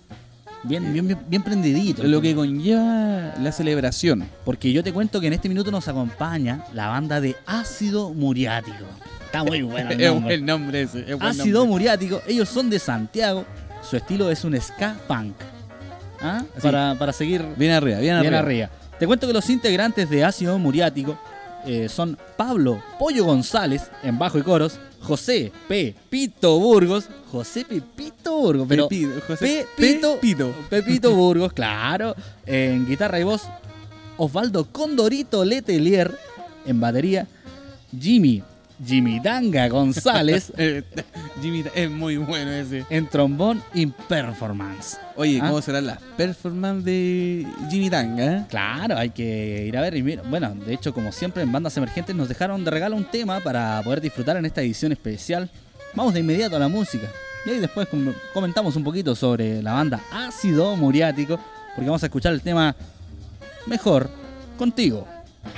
Bien, bien, bien, bien prendidito. lo que conlleva la celebración. Porque yo te cuento que en este minuto nos acompaña la banda de Ácido Muriático. Está muy bueno el Es nombre. buen nombre ese. es buen Ácido nombre. Muriático. Ellos son de Santiago. Su estilo es un ska punk. ¿Ah? Sí. Para, para seguir Bien arriba, bien, bien arriba. arriba. Te cuento que los integrantes de Ácido Muriático eh, son Pablo Pollo González en bajo y coros, José P. Pito Burgos, José Pepito Burgos, pero Pepito, José Pepito, Pepito. Pepito Burgos, claro, en guitarra y voz, Osvaldo Condorito Letelier en batería, Jimmy Jimmy Danga González Eh, Jimmy es muy bueno ese. en trombón y performance. Oye, ¿Ah? ¿cómo serán las performances de Jimmy Tanga? Claro, hay que ir a ver. Y mira, bueno, de hecho, como siempre en Bandas Emergentes nos dejaron de regalo un tema para poder disfrutar en esta edición especial. Vamos de inmediato a la música. Y ahí después com- comentamos un poquito sobre la banda Ácido Muriático, porque vamos a escuchar el tema Mejor Contigo.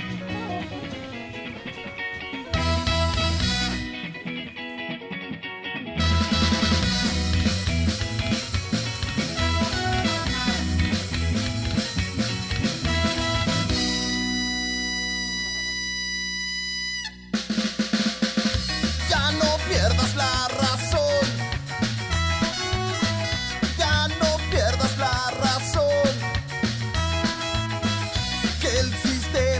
Ya no pierdas la razón. Ya no pierdas la razón. Que el sistema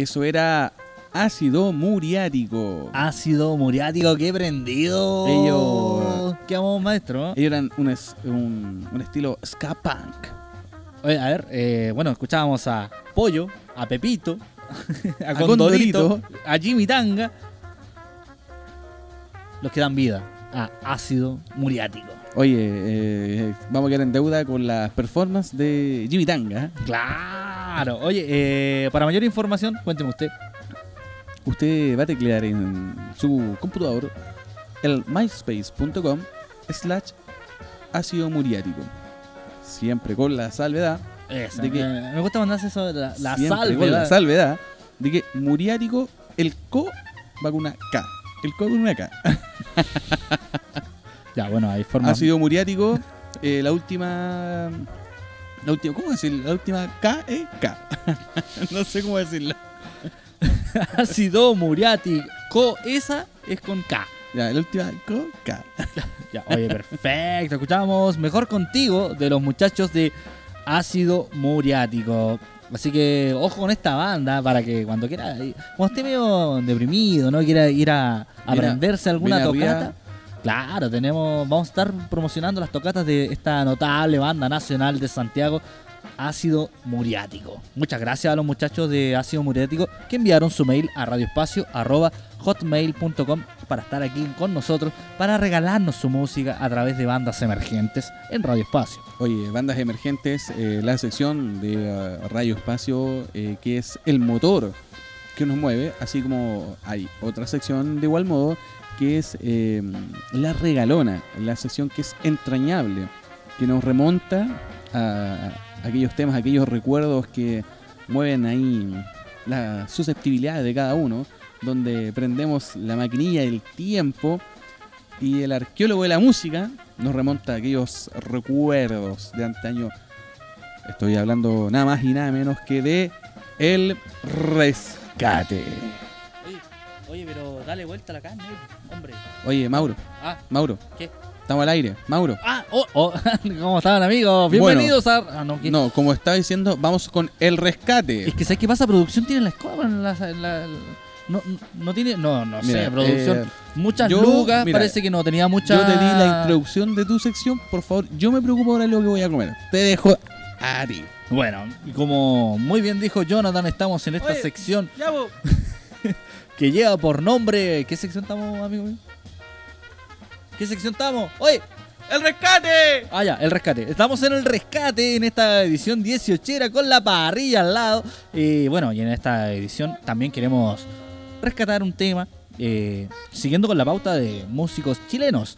Eso era ácido muriático. Ácido muriático, qué prendido. Ellos- ¿Qué vamos, maestro? Ellos eran un, es- un, un estilo ska punk. Oye, a ver, eh, bueno, escuchábamos a Pollo, a Pepito, a, A Condorito, Condorito. a Jimmy Tanga. Los que dan vida a ácido muriático. Oye, eh, vamos a quedar en deuda con las performances de Jimmy Tanga. ¿eh? Claro. Oye, eh, para mayor información, cuénteme usted. Usted va a teclear en su computador el myspace.com slash ácido muriático. Siempre con la salvedad, Esa, ¿De qué? eh, me gusta mandarse eso de la, la siempre salve. con la ¿verdad? salvedad de que muriático, el co va con una K. El co con una K. Ya, bueno, hay formas. Ácido muriático, eh, la última. La última, ¿cómo decir? La última K es K. No sé cómo decirlo. Ácido muriático. Esa es con K. Ya, la última co, K. Ya, oye, perfecto. Escuchamos Mejor Contigo de los muchachos de Ácido Muriático. Así que ojo con esta banda para que cuando quiera, cuando esté medio deprimido, ¿no? Quiera ir a aprenderse alguna viene arriba. tocata. Claro, tenemos, vamos a estar promocionando las tocatas de esta notable banda nacional de Santiago, Ácido Muriático. Muchas gracias a los muchachos de Ácido Muriático que enviaron su mail a radioespacio arroba hotmail punto com para estar aquí con nosotros, para regalarnos su música a través de bandas emergentes en Radio Espacio. Oye, bandas emergentes, eh, la sección de uh, Radio Espacio, eh, que es el motor que nos mueve, así como hay otra sección de igual modo, que es eh, La Regalona, la sección que es entrañable, que nos remonta a, a aquellos temas, aquellos recuerdos que mueven ahí la susceptibilidad de cada uno, donde prendemos la maquinilla del tiempo y el arqueólogo de la música nos remonta a aquellos recuerdos de antaño. Estoy hablando nada más y nada menos que de El Rescate. Oye, oye pero dale vuelta a la carne, hombre. Oye, Mauro, Ah, Mauro, ¿qué? estamos al aire. Mauro. Ah, oh, oh. ¿Cómo estaban, amigos? Bienvenidos a... Ah, no, ¿qué? No, como estaba diciendo, vamos con El Rescate. Es que ¿sabes qué pasa? Producción tiene la escoba en la... en la- no, no tiene... No, no Mira, sé, producción. eh, Muchas yo- lucas, mira, parece que no tenía mucha... Yo te di la introducción de tu sección, por favor. Yo me preocupo ahora de lo que voy a comer. Te dejo a ti. Bueno, y como muy bien dijo Jonathan, estamos en esta Oye, sección Ya vos. que lleva por nombre... ¿Qué sección estamos, amigo mío? ¿Qué sección estamos? ¡Oye! ¡El Rescate! Ah, ya, el rescate. Estamos en el rescate en esta edición dieciochera con la parrilla al lado. Y bueno, y en esta edición también queremos rescatar un tema, eh, siguiendo con la pauta de músicos chilenos.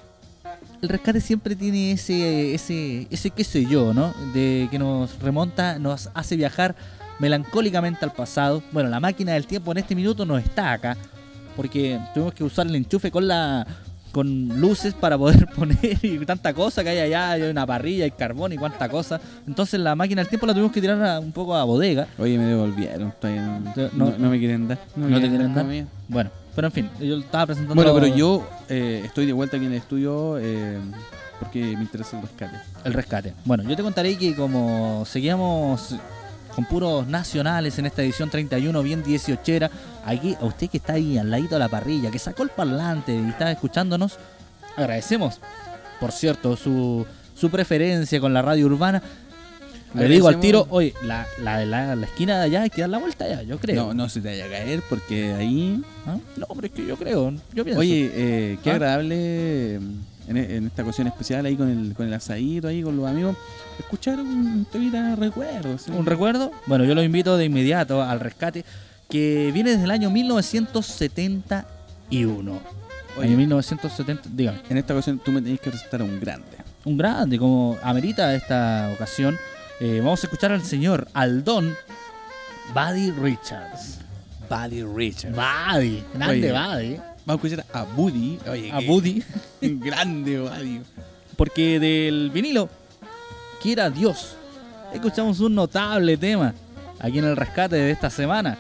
El rescate siempre tiene ese, ese, ese qué sé yo, ¿no? De que nos remonta, nos hace viajar melancólicamente al pasado. Bueno, la máquina del tiempo en este minuto no está acá, porque tuvimos que usar el enchufe con la... con luces para poder poner y tanta cosa que hay allá, hay una parrilla, hay carbón y cuánta cosa. Entonces la máquina del tiempo la tuvimos que tirar a- un poco a bodega. Oye, me devolvieron. todavía no, No, no- no me quieren dar. ¿No me te quieren dar? todavía. Bueno, pero en fin, yo estaba presentando... Bueno, pero yo eh, estoy de vuelta aquí en el estudio eh, porque me interesa el rescate. El rescate. Bueno, yo te contaré que como seguíamos con puros nacionales en esta edición treinta y uno, bien dieciochera, aquí a usted que está ahí al ladito de la parrilla, que sacó el parlante y está escuchándonos, agradecemos, por cierto, su, su preferencia con la radio urbana. Le digo al tiro, oye, la, la de la, la esquina de allá hay que dar la vuelta ya, yo creo. No, no se te vaya a caer porque ahí... ¿Ah? No, pero es que yo creo, yo pienso. Oye, eh, qué ¿Ah? agradable en, en esta ocasión especial ahí con el, con el asadito ahí con los amigos, escuchar un temita de recuerdos. ¿sí? ¿Un recuerdo? Bueno, yo lo invito de inmediato al rescate, que viene desde el año mil novecientos setenta y uno. Oye. Año mil novecientos setenta, dígame. En esta ocasión tú me tenés que presentar a un grande. Un grande, como amerita esta ocasión. Eh, vamos a escuchar al señor Aldón Buddy Richards. Buddy Richards. Buddy, grande Oye. Buddy. Vamos a escuchar a Buddy. Oye, A qué Buddy. grande Buddy. Porque del vinilo, quiera Dios, escuchamos un notable tema aquí en el rescate de esta semana.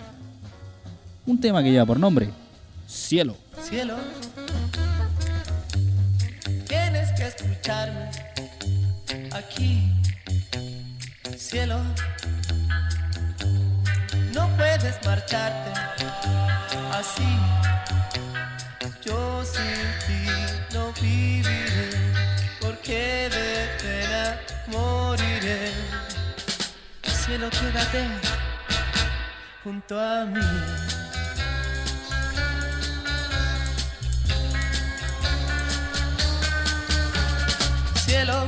Un tema que lleva por nombre Cielo. Cielo, tienes que escucharme aquí. Cielo, no puedes puedes marcharte así. Yo sin ti no viviré, porque de pena moriré. Cielo, quédate junto a mí. Cielo,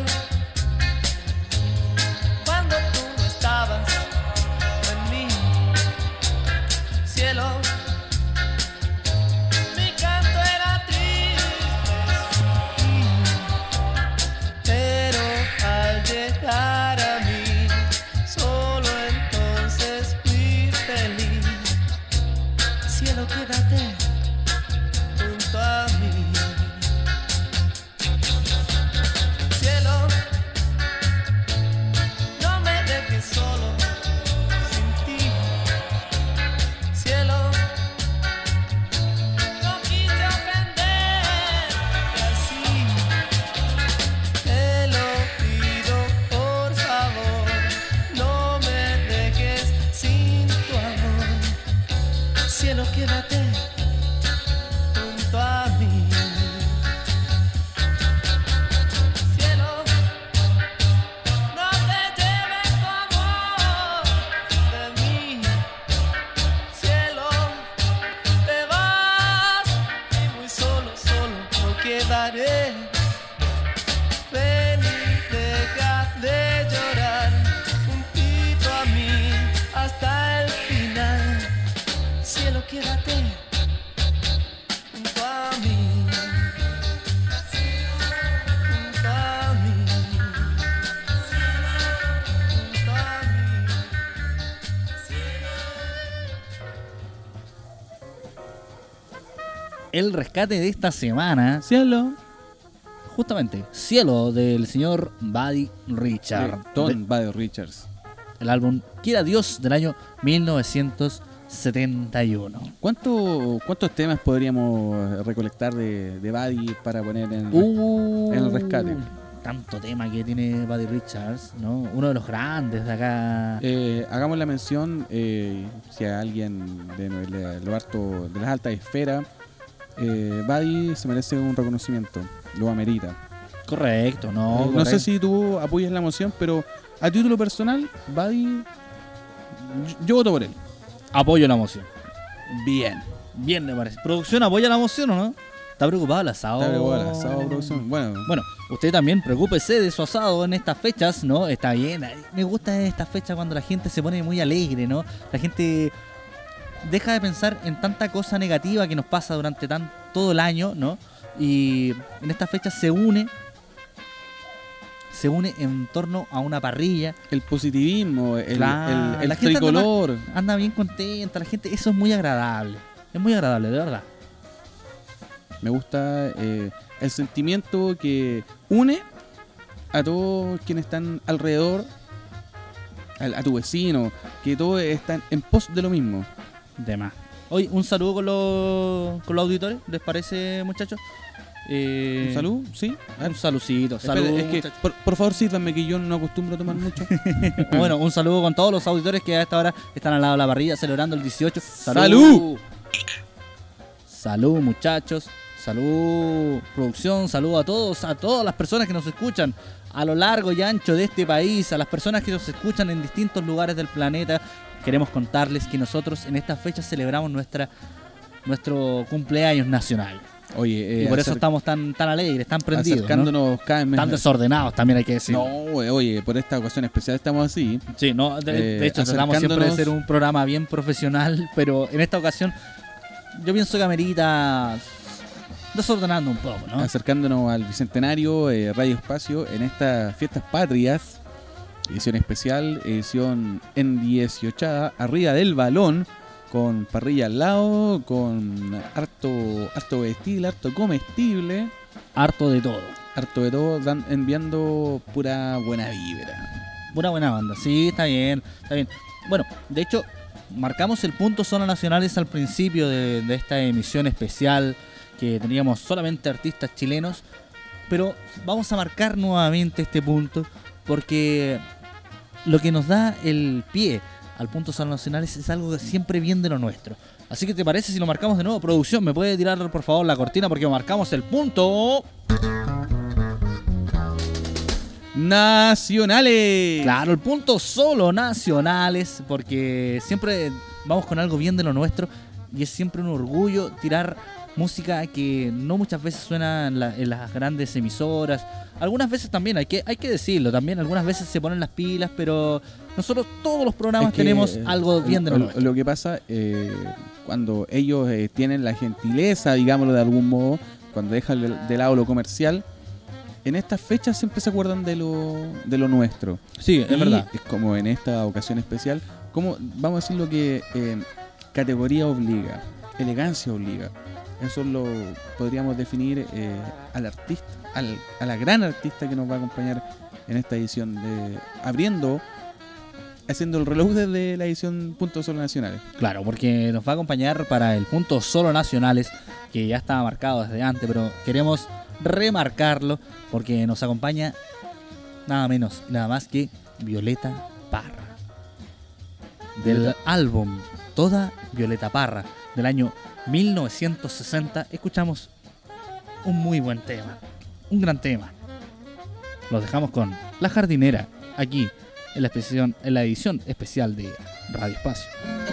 cuando tú no estabas en mí, cielo, mi canto era triste, pero al llegar a mí, solo entonces fui feliz. Cielo, quédate junto a mí. Cielo, no me dejes solo sin ti. Cielo, no quise ofenderte así. Te lo pido por favor, no me dejes sin tu amor. Cielo, quédate junto a mí. Cielo, no te lleves tu amor de mí. Cielo, te vas y muy solo, solo no quedaré. Ven y deja de llorar juntito a mí hasta el final. Cielo, quédate junto a mí. Junto a mí. Junto a mí. El rescate de esta semana, Cielo. justamente, Cielo, del señor Buddy Richard. Don Buddy Richards. El álbum Quiera Dios del año mil novecientos setenta y uno. ¿Cuánto, ¿Cuántos temas podríamos recolectar de, de Buddy para poner en, Uh, en el rescate? Tanto tema que tiene Buddy Richards, ¿no? Uno de los grandes de acá. Eh, hagamos la mención, eh, si a alguien de, no- de lo harto de las altas esferas, eh, Buddy se merece un reconocimiento, lo amerita. Correcto, ¿no? Eh, no correcto. sé si tú apoyas la moción, pero a título personal, Buddy, yo, yo voto por él. Apoyo la moción. Bien. Bien, me parece. ¿Producción apoya la moción o no? ¿Está preocupado el asado? Está preocupado el asado, producción. Bueno, Bueno, usted también preocúpese de su asado en estas fechas, ¿no? Está bien. Me gusta esta fecha cuando la gente se pone muy alegre, ¿no? La gente deja de pensar en tanta cosa negativa que nos pasa durante tan, todo el año, ¿no? Y en esta fecha se une, se une en torno a una parrilla. el positivismo, el, Claro, el- el la gente anda tricolor. Anda bien contenta, la gente, eso es muy agradable. Es muy agradable, de verdad. Me gusta eh, el sentimiento que une a todos quienes están alrededor, al- a, tu vecino, que todos están en pos de lo mismo. De más. Hoy, un saludo con los, con los auditores, ¿les parece, muchachos? Eh, ¿Un saludo? ¿Sí? A ver, Un saludcito, espere, salud, es que, muchachos. por, por favor, sírvanme, que yo no acostumbro a tomar mucho. Bueno, un saludo con todos los auditores que a esta hora están al lado de la parrilla celebrando el dieciocho. ¡Salud! Salud, muchachos. Salud, producción. Salud a todos, a todas las personas que nos escuchan a lo largo y ancho de este país, a las personas que nos escuchan en distintos lugares del planeta. Queremos contarles que nosotros en estas fechas celebramos nuestra nuestro cumpleaños nacional. Oye, eh, y por eso acer- estamos tan tan alegres, tan prendidos, ¿no? acercándonos cada vez Tan más. desordenados, también hay que decir. No, oye, por esta ocasión especial estamos así. Sí, no, de, Eh, de hecho tratamos siempre de acercándonos- ser un programa bien profesional, pero en esta ocasión yo pienso que amerita desordenando un poco, ¿no? Acercándonos al Bicentenario, eh, Radio Espacio, en estas fiestas patrias, edición especial, edición en dieciocho, arriba del balón, con parrilla al lado, con harto, harto vestible, harto comestible, Harto de todo. harto de todo, dan- enviando pura buena vibra. Una buena banda, sí, está bien, está bien. Bueno, de hecho, marcamos el punto zona nacionales al principio de, de esta emisión especial, que teníamos solamente artistas chilenos, pero vamos a marcar nuevamente este punto, porque lo que nos da el pie al punto solo nacionales es algo que siempre bien de lo nuestro. Así que ¿te parece si lo marcamos de nuevo? Producción, ¿me puede tirar por favor la cortina porque marcamos el punto nacionales? Claro, el punto solo nacionales, porque siempre vamos con algo bien de lo nuestro y es siempre un orgullo tirar música que no muchas veces suena en, la, en las grandes emisoras. Algunas veces también, hay que, hay que decirlo, también algunas veces se ponen las pilas, pero nosotros todos los programas Es que, tenemos algo bien de lo lo, nuestro. lo que pasa, eh, cuando ellos eh, tienen la gentileza, digámoslo de algún modo, cuando dejan de, de lado lo comercial, en estas fechas siempre se acuerdan de lo, de lo nuestro. Sí, es Y verdad. es como en esta ocasión especial, como vamos a decir lo que eh, categoría obliga, elegancia obliga. Eso lo podríamos definir eh, al artista, al, a la gran artista que nos va a acompañar en esta edición de abriendo, haciendo el reloj desde la edición Punto Solo Nacionales. Claro, porque nos va a acompañar para el punto solo nacionales, que ya estaba marcado desde antes, pero queremos remarcarlo porque nos acompaña nada menos, nada más que Violeta Parra. Del Violeta. álbum Toda Violeta Parra, del año mil novecientos sesenta, escuchamos un muy buen tema, un gran tema. Los dejamos con La Jardinera, aquí en la, especial, en la edición especial de Radio Espacio.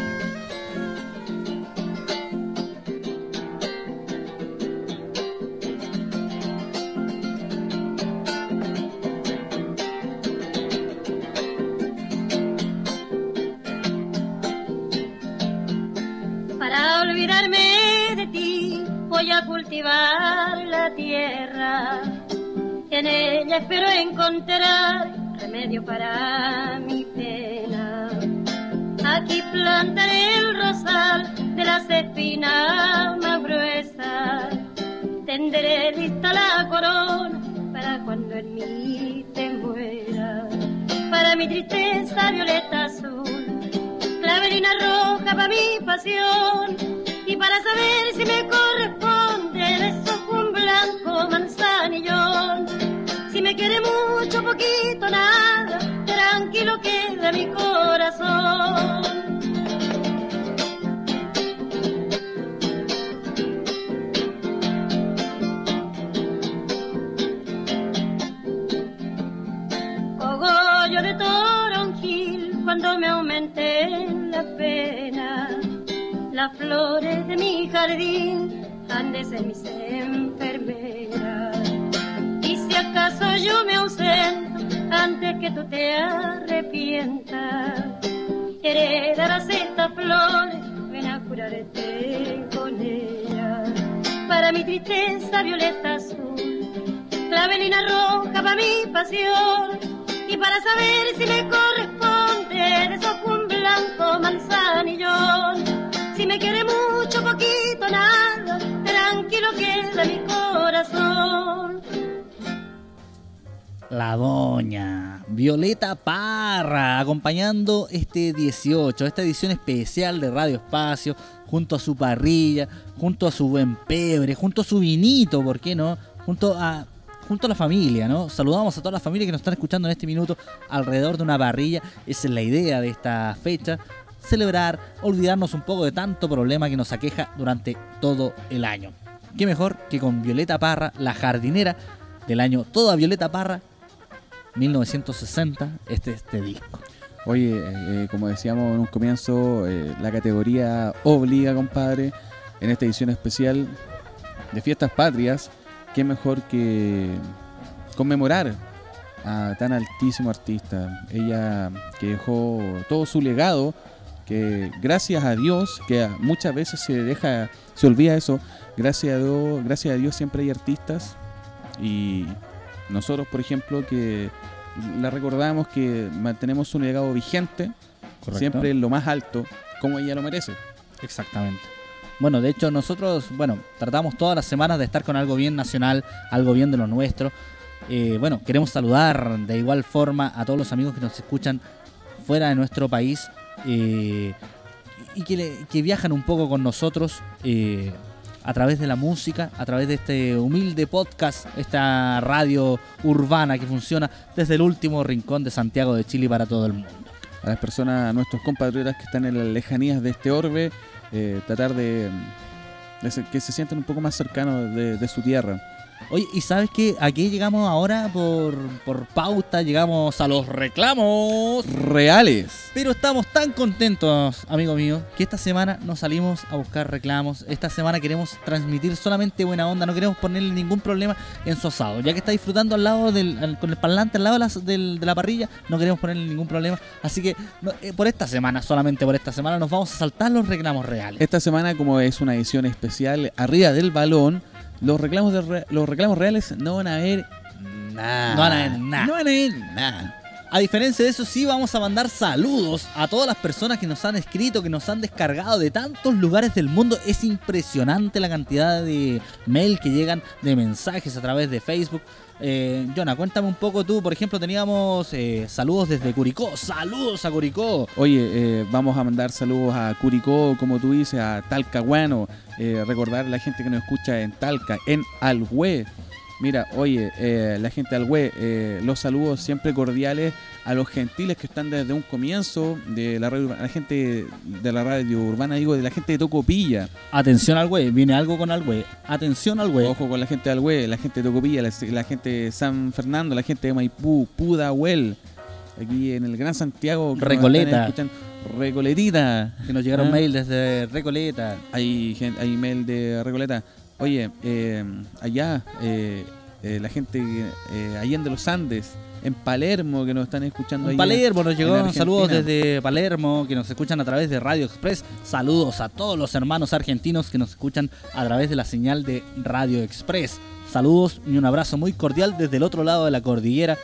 Para olvidarme de ti voy a cultivar la tierra, en ella espero encontrar remedio para mi pena. Aquí plantaré el rosal de las espinas más gruesas, tenderé lista la corona para cuando en mí te muera. Para mi tristeza violeta azul, clavelina roja para mi pasión, y para saber si me corresponde beso un blanco manzanillón. Si me quiere mucho, poquito, nada, tranquilo queda mi corazón. Cogollo de toronjil, cuando me aumenten la pena, las flores de mi jardín han de ser mis enfermeras. Y si acaso yo me ausento antes que tú te arrepientas, heredarás estas flores, ven a curarte con ellas. Para mi tristeza violeta azul, clavelina roja para mi pasión, y para saber si me corresponde desojo un blanco manzanillón. Si me quiere mucho, poquito, nada, tranquilo queda mi corazón. La doña Violeta Parra, acompañando este dieciocho, esta edición especial de Radio Espacio, junto a su parrilla, junto a su buen pebre, junto a su vinito, ¿por qué no? Junto a, junto a la familia, ¿no? Saludamos a toda la familia que nos están escuchando en este minuto alrededor de una parrilla. Esa es la idea de esta fecha, celebrar, olvidarnos un poco de tanto problema que nos aqueja durante todo el año. Qué mejor que con Violeta Parra, La Jardinera, del año Toda Violeta Parra, mil novecientos sesenta, este, este disco. Oye, eh, como decíamos en un comienzo, eh, la categoría obliga, compadre, en esta edición especial de Fiestas Patrias, qué mejor que conmemorar a tan altísimo artista. Ella que dejó todo su legado, que gracias a Dios, que muchas veces se deja, se olvida eso, gracias a Dios, gracias a Dios siempre hay artistas, y nosotros, por ejemplo, que la recordamos, que mantenemos un legado vigente, Correcto. siempre en lo más alto, como ella lo merece. Exactamente. Bueno, de hecho nosotros, bueno, tratamos todas las semanas de estar con algo bien nacional, algo bien de lo nuestro. Eh, bueno, queremos saludar de igual forma a todos los amigos que nos escuchan fuera de nuestro país eh, y que, le, que viajan un poco con nosotros eh, a través de la música, a través de este humilde podcast, esta radio urbana que funciona desde el último rincón de Santiago de Chile para todo el mundo. a las personas, a nuestros compatriotas que están en las lejanías de este orbe, eh, tratar de, de se, que se sientan un poco más cercanos de, de su tierra. Oye, ¿y sabes qué? Aquí llegamos ahora por, por pauta, llegamos a los reclamos reales. Pero estamos tan contentos, amigo mío, que esta semana no salimos a buscar reclamos. Esta semana queremos transmitir solamente buena onda, no queremos ponerle ningún problema en su asado. Ya que está disfrutando al lado del, al, con el parlante al lado de la, del, de la parrilla, no queremos ponerle ningún problema. Así que no, eh, por esta semana, solamente por esta semana, nos vamos a saltar los reclamos reales. Esta semana, como es una edición especial, arriba del balón, Los reclamos, de re, los reclamos reales no van a haber nada. No van a haber nada. No van a haber nada. A diferencia de eso, sí vamos a mandar saludos a todas las personas que nos han escrito, que nos han descargado de tantos lugares del mundo. Es impresionante la cantidad de mail que llegan, de mensajes a través de Facebook. Eh, Jonah, cuéntame un poco tú. Por ejemplo, teníamos eh, saludos desde Curicó. ¡Saludos a Curicó! Oye, eh, vamos a mandar saludos a Curicó, como tú dices, a Talcahuano. Eh, recordar a la gente que nos escucha en Talca, en Alhué. Mira, oye, eh, la gente de Alhué, eh, los saludos siempre cordiales a los gentiles que están desde un comienzo de la radio urbana, la gente de la radio urbana, digo, de la gente de Tocopilla. Atención al güey, viene algo con Alhué. Atención al güey. Ojo con la gente de Alhué, la gente de Tocopilla, la, la gente de San Fernando, la gente de Maipú, Pudahuel, aquí en el Gran Santiago. Recoleta. Recoletita. Que nos llegaron ¿Ah? mail desde Recoleta. Hay, hay mail de Recoleta. Oye, eh, allá, eh, eh, la gente eh, Allende los Andes, en Palermo, que nos están escuchando. En ahí Palermo nos en llegaron Argentina. saludos desde Palermo, que nos escuchan a través de Radio Express. Saludos a todos los hermanos argentinos que nos escuchan a través de la señal de Radio Express. Saludos y un abrazo muy cordial desde el otro lado de la cordillera.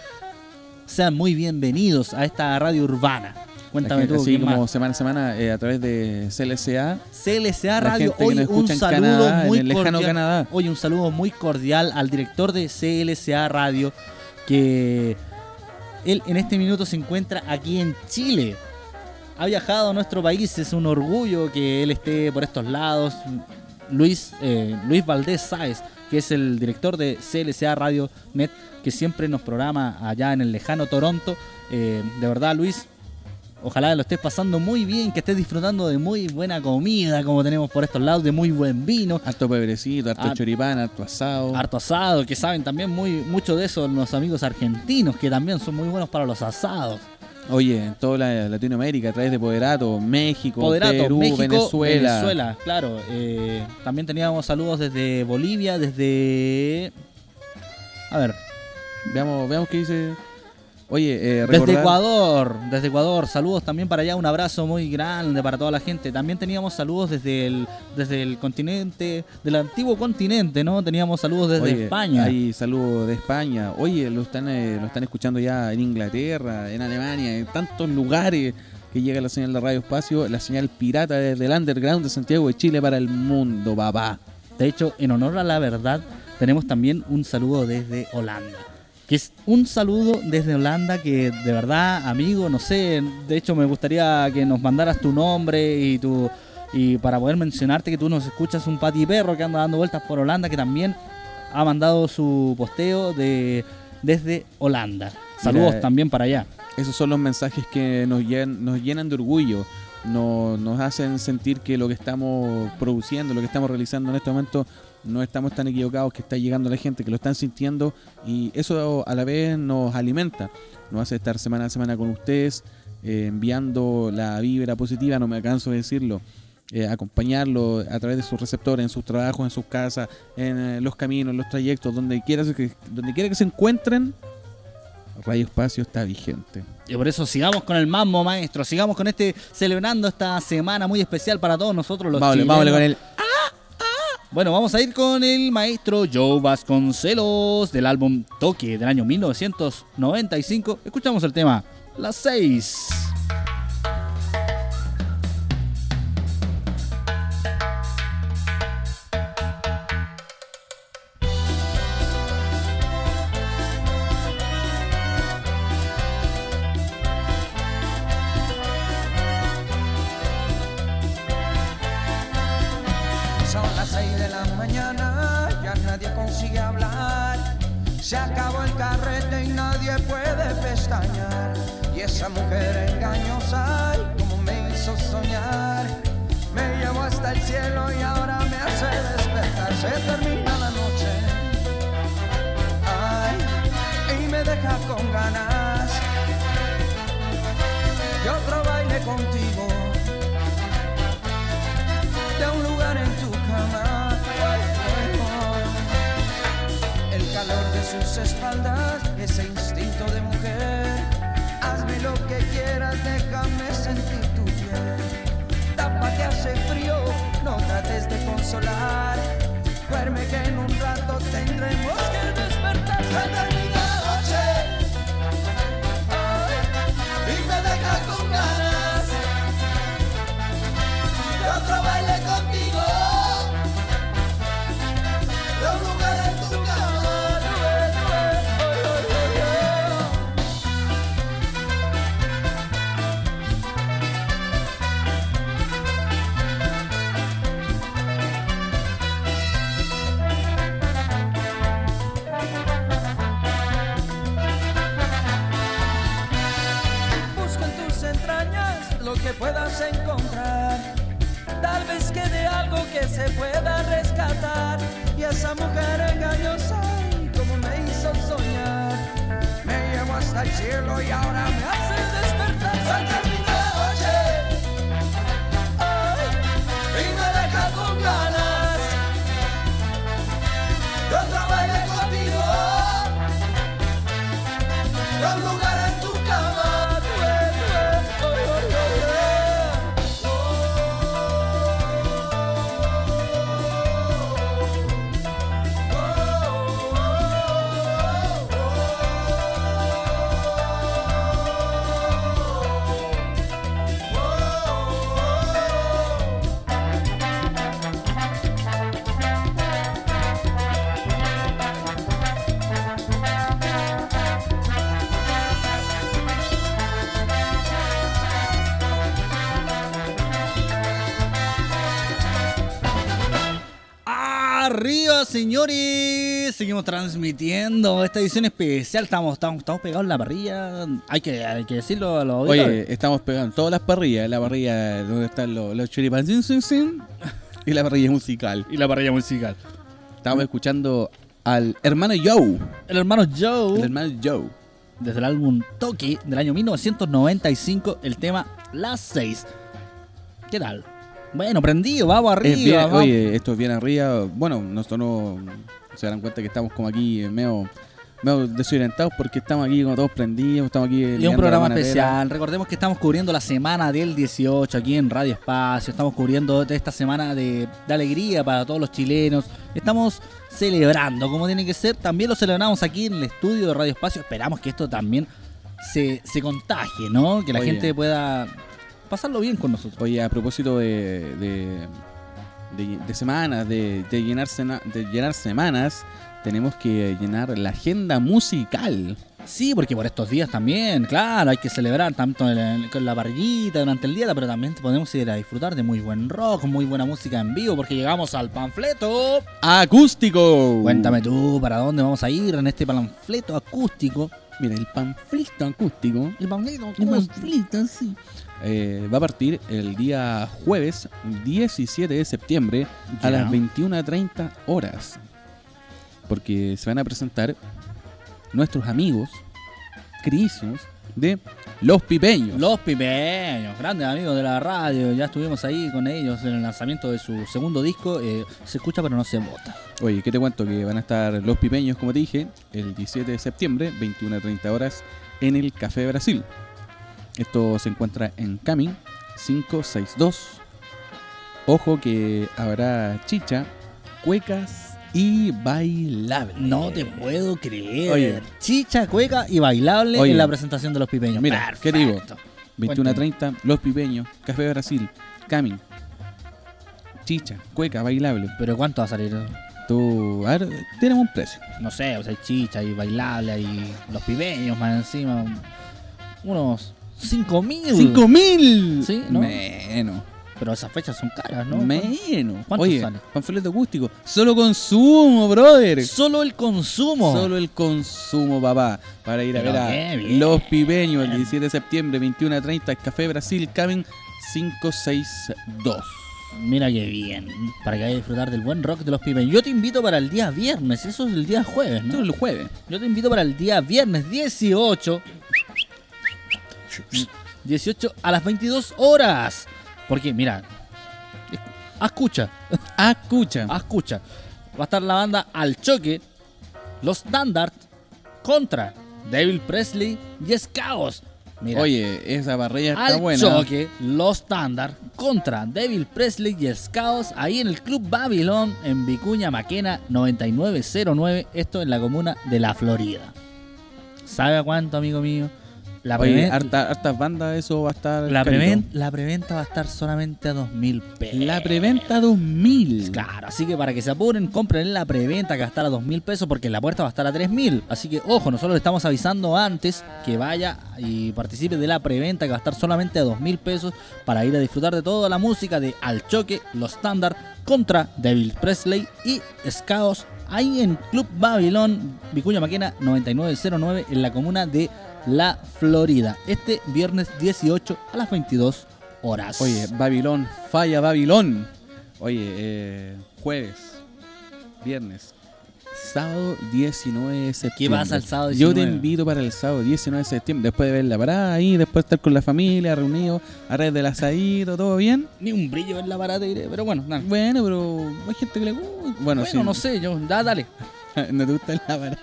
Sean muy bienvenidos a esta radio urbana. Cuéntame gente, tú, así ¿quién como más? semana a semana eh, a través de C L C A. C L C A la Radio, gente que hoy nos un escucha en saludo Canadá, muy en el lejano cordial. Canadá. Hoy un saludo muy cordial al director de C L C A Radio, que él en este minuto se encuentra aquí en Chile. Ha viajado a nuestro país, es un orgullo que él esté por estos lados. Luis, eh, Luis Valdés Sáez, que es el director de C L C A Radio Net, que siempre nos programa allá en el lejano Toronto. Eh, de verdad, Luis, ojalá lo estés pasando muy bien, que estés disfrutando de muy buena comida, como tenemos por estos lados, de muy buen vino. Harto pebrecito, harto Ah, choripán, harto asado. Harto asado, que saben también muy mucho de eso los amigos argentinos, que también son muy buenos para los asados. Oye, en toda la Latinoamérica, a través de Poderato, México, Poderato, Perú, México, Venezuela. Venezuela, claro. Eh, también teníamos saludos desde Bolivia, desde... A ver, Veamos, veamos qué dice. Oye, eh, desde recordar- Ecuador, desde Ecuador, saludos también para allá, un abrazo muy grande para toda la gente. También teníamos saludos desde el desde el continente, del antiguo continente, ¿no? Teníamos saludos desde Oye, España. Hay saludos de España. Oye, lo están, eh, lo están escuchando ya en Inglaterra, en Alemania, en tantos lugares que llega la señal de Radio Espacio, la señal pirata desde el underground de Santiago de Chile para el mundo, papá. De hecho, en honor a la verdad, tenemos también un saludo desde Holanda. Que es un saludo desde Holanda que de verdad, amigo, no sé, de hecho me gustaría que nos mandaras tu nombre y tu y para poder mencionarte que tú nos escuchas, un pati perro que anda dando vueltas por Holanda, que también ha mandado su posteo de desde Holanda. Saludos Mira, también para allá. Esos son los mensajes que nos llenan, nos llenan de orgullo, nos, nos hacen sentir que lo que estamos produciendo, lo que estamos realizando en este momento, no estamos tan equivocados, que está llegando la gente, que lo están sintiendo, y eso a la vez nos alimenta, nos hace estar semana a semana con ustedes, eh, enviando la vibra positiva, no me canso de decirlo, eh, acompañarlo a través de sus receptores, en sus trabajos, en sus casas, en eh, los caminos, en los trayectos, donde quiera que, donde quiera que se encuentren. Radio Espacio está vigente. Y por eso sigamos con el mambo, maestro. Sigamos con este, celebrando esta semana muy especial para todos nosotros los Vámonos, chilenos. vámonos con el... Bueno, vamos a ir con el maestro Joe Vasconcelos del álbum Toque del año mil novecientos noventa y cinco. Escuchamos el tema Las seis. Son las seis de la mañana, ya nadie consigue hablar. Se acabó el carrete y nadie puede pestañear. Y esa mujer engañosa, ay, como me hizo soñar. Me llevó hasta el cielo y ahora me hace despertar. Se termina la noche, ay, y me deja con ganas de otro baile contigo, de un lugar en tu cama. El calor de sus espaldas, ese instinto de mujer. Hazme lo que quieras, déjame sentir tu piel. Tapa que hace frío, no trates de consolar. Duerme que en un rato tendremos que despertar. Se termina la noche, ay, y me deja con ganas de otro baile contigo, de un lugar en tu cama. Lo que puedas encontrar, tal vez quede algo que se pueda rescatar. Y esa mujer engañosa, ay, como me hizo soñar, me llevó hasta el cielo y ahora me hace despertar. Se termina la noche, ay, y me deja con ganas de otro baile contigo, de un lugar en tu cama. Arriba, señores, seguimos transmitiendo esta edición especial. Estamos, estamos, estamos pegados en la parrilla. Hay que, hay que decirlo a los auditores. Oye, estamos pegando en todas las parrillas. La parrilla donde están los, los choripanes y la parrilla musical. Y la parrilla musical. Estamos escuchando al hermano Joe. El hermano Joe. El hermano Joe. Desde el álbum Toki del año mil novecientos noventa y cinco, el tema Las seis. ¿Qué tal? Bueno, prendido, vamos arriba. Es bien, vamos. Oye, esto es bien arriba. Bueno, nosotros no se darán cuenta que estamos como aquí medio, medio desorientados porque estamos aquí como todos prendidos, estamos aquí. Y un programa especial. Recordemos que estamos cubriendo la semana del dieciocho aquí en Radio Espacio. Estamos cubriendo esta semana de, de alegría para todos los chilenos. Estamos celebrando como tiene que ser. También lo celebramos aquí en el estudio de Radio Espacio. Esperamos que esto también se, se contagie, ¿no? Que la Oye. gente pueda pasarlo bien con nosotros. Oye, a propósito de, de, de, de semanas, de, de, llenar sena, de llenar semanas, tenemos que llenar la agenda musical. Sí, porque por estos días también, claro, hay que celebrar tanto el- con la parrillita durante el día, pero también podemos ir a disfrutar de muy buen rock, muy buena música en vivo, porque llegamos al panfleto ¡Acústico! Cuéntame tú, ¿para dónde vamos a ir en este panfleto acústico? Mira, el panfleto acústico. El panfleto El acústico, sí. Eh, va a partir el día jueves diecisiete de septiembre Ya. a las veintiuna treinta horas. Porque se van a presentar nuestros amigos crisios de Los Pipeños. Los Pipeños, grandes amigos de la radio, ya estuvimos ahí con ellos en el lanzamiento de su segundo disco, eh, se escucha pero no se vota. Oye, ¿qué te cuento? Que van a estar Los Pipeños, como te dije, el diecisiete de septiembre, veintiuna treinta horas, en el Café Brasil. Esto se encuentra en Camin quinientos sesenta y dos. Ojo que habrá chicha, cuecas y bailable. No te puedo creer. Oye. Chicha, cueca y bailable Oye. en la presentación de Los Pipeños. Mira, ¿qué te digo? Perfecto. veintiuna treinta, Los Pipeños, Café Brasil, Camin. Chicha, cueca, bailable. ¿Pero cuánto va a salir? Tú, a ver, tenemos un precio. No sé, o sea, hay chicha, hay bailable, hay Los Pipeños más encima. Unos cinco mil. ¡Cinco mil! Sí, ¿no? Menos. Pero esas fechas son caras, ¿no? Menos. ¿Cuánto Oye, sale? panfleto acústico. Solo consumo, brother. Solo el consumo. Solo el consumo, papá. Para ir a Pero ver a qué bien. Los Pipeños el diecisiete de septiembre, veintiuna a treinta, Café Brasil, Caben cinco seis dos. Mira qué bien. Para que vayas a disfrutar del buen rock de Los Pipeños. Yo te invito para el día viernes. Eso es el día jueves, ¿no? Todo el jueves. Yo te invito para el día viernes dieciocho. dieciocho a las veintidós horas. Porque, mira, escucha, Escucha. escucha. Va a estar la banda Al Choque, Los Standard, contra Devil Presley y Skaos. Mira, Oye, esa barrilla está Al buena. Choque, Los Standard, contra Devil Presley y Skaos, ahí en el Club Babilón, en Vicuña Maquena noventa y nueve cero nueve, esto en la comuna de La Florida. ¿Sabe a cuánto, amigo mío? La Oye, preventa- harta- hartas bandas, eso va a estar. La, carito. preven- la preventa va a estar solamente a dos mil pesos. La preventa dos mil. Claro, así que para que se apuren, compren en la preventa que va a estar a dos mil pesos porque en la puerta va a estar a tres mil. Así que ojo, nosotros le estamos avisando antes que vaya y participe de la preventa que va a estar solamente a dos mil pesos para ir a disfrutar de toda la música de Al Choque, Los Standard contra Devil Presley y Skaos ahí en Club Babilón, Vicuña Maquena noventa y nueve cero nueve en la comuna de La Florida. Este viernes dieciocho a las veintidós horas. Oye, Babilón, falla Babilón. Oye, eh, jueves, viernes, sábado diecinueve de septiembre. pasa el sábado Yo te diecinueve? invito para el sábado diecinueve de septiembre, después de ver la parada ahí, después de estar con la familia, reunidos, a red del asadito, ¿todo bien? Ni un brillo en la parada, te diré, pero bueno, nada. Bueno, pero hay gente que le gusta. Bueno, Bueno, sí. no sé, yo, da, dale. No te gusta la parada.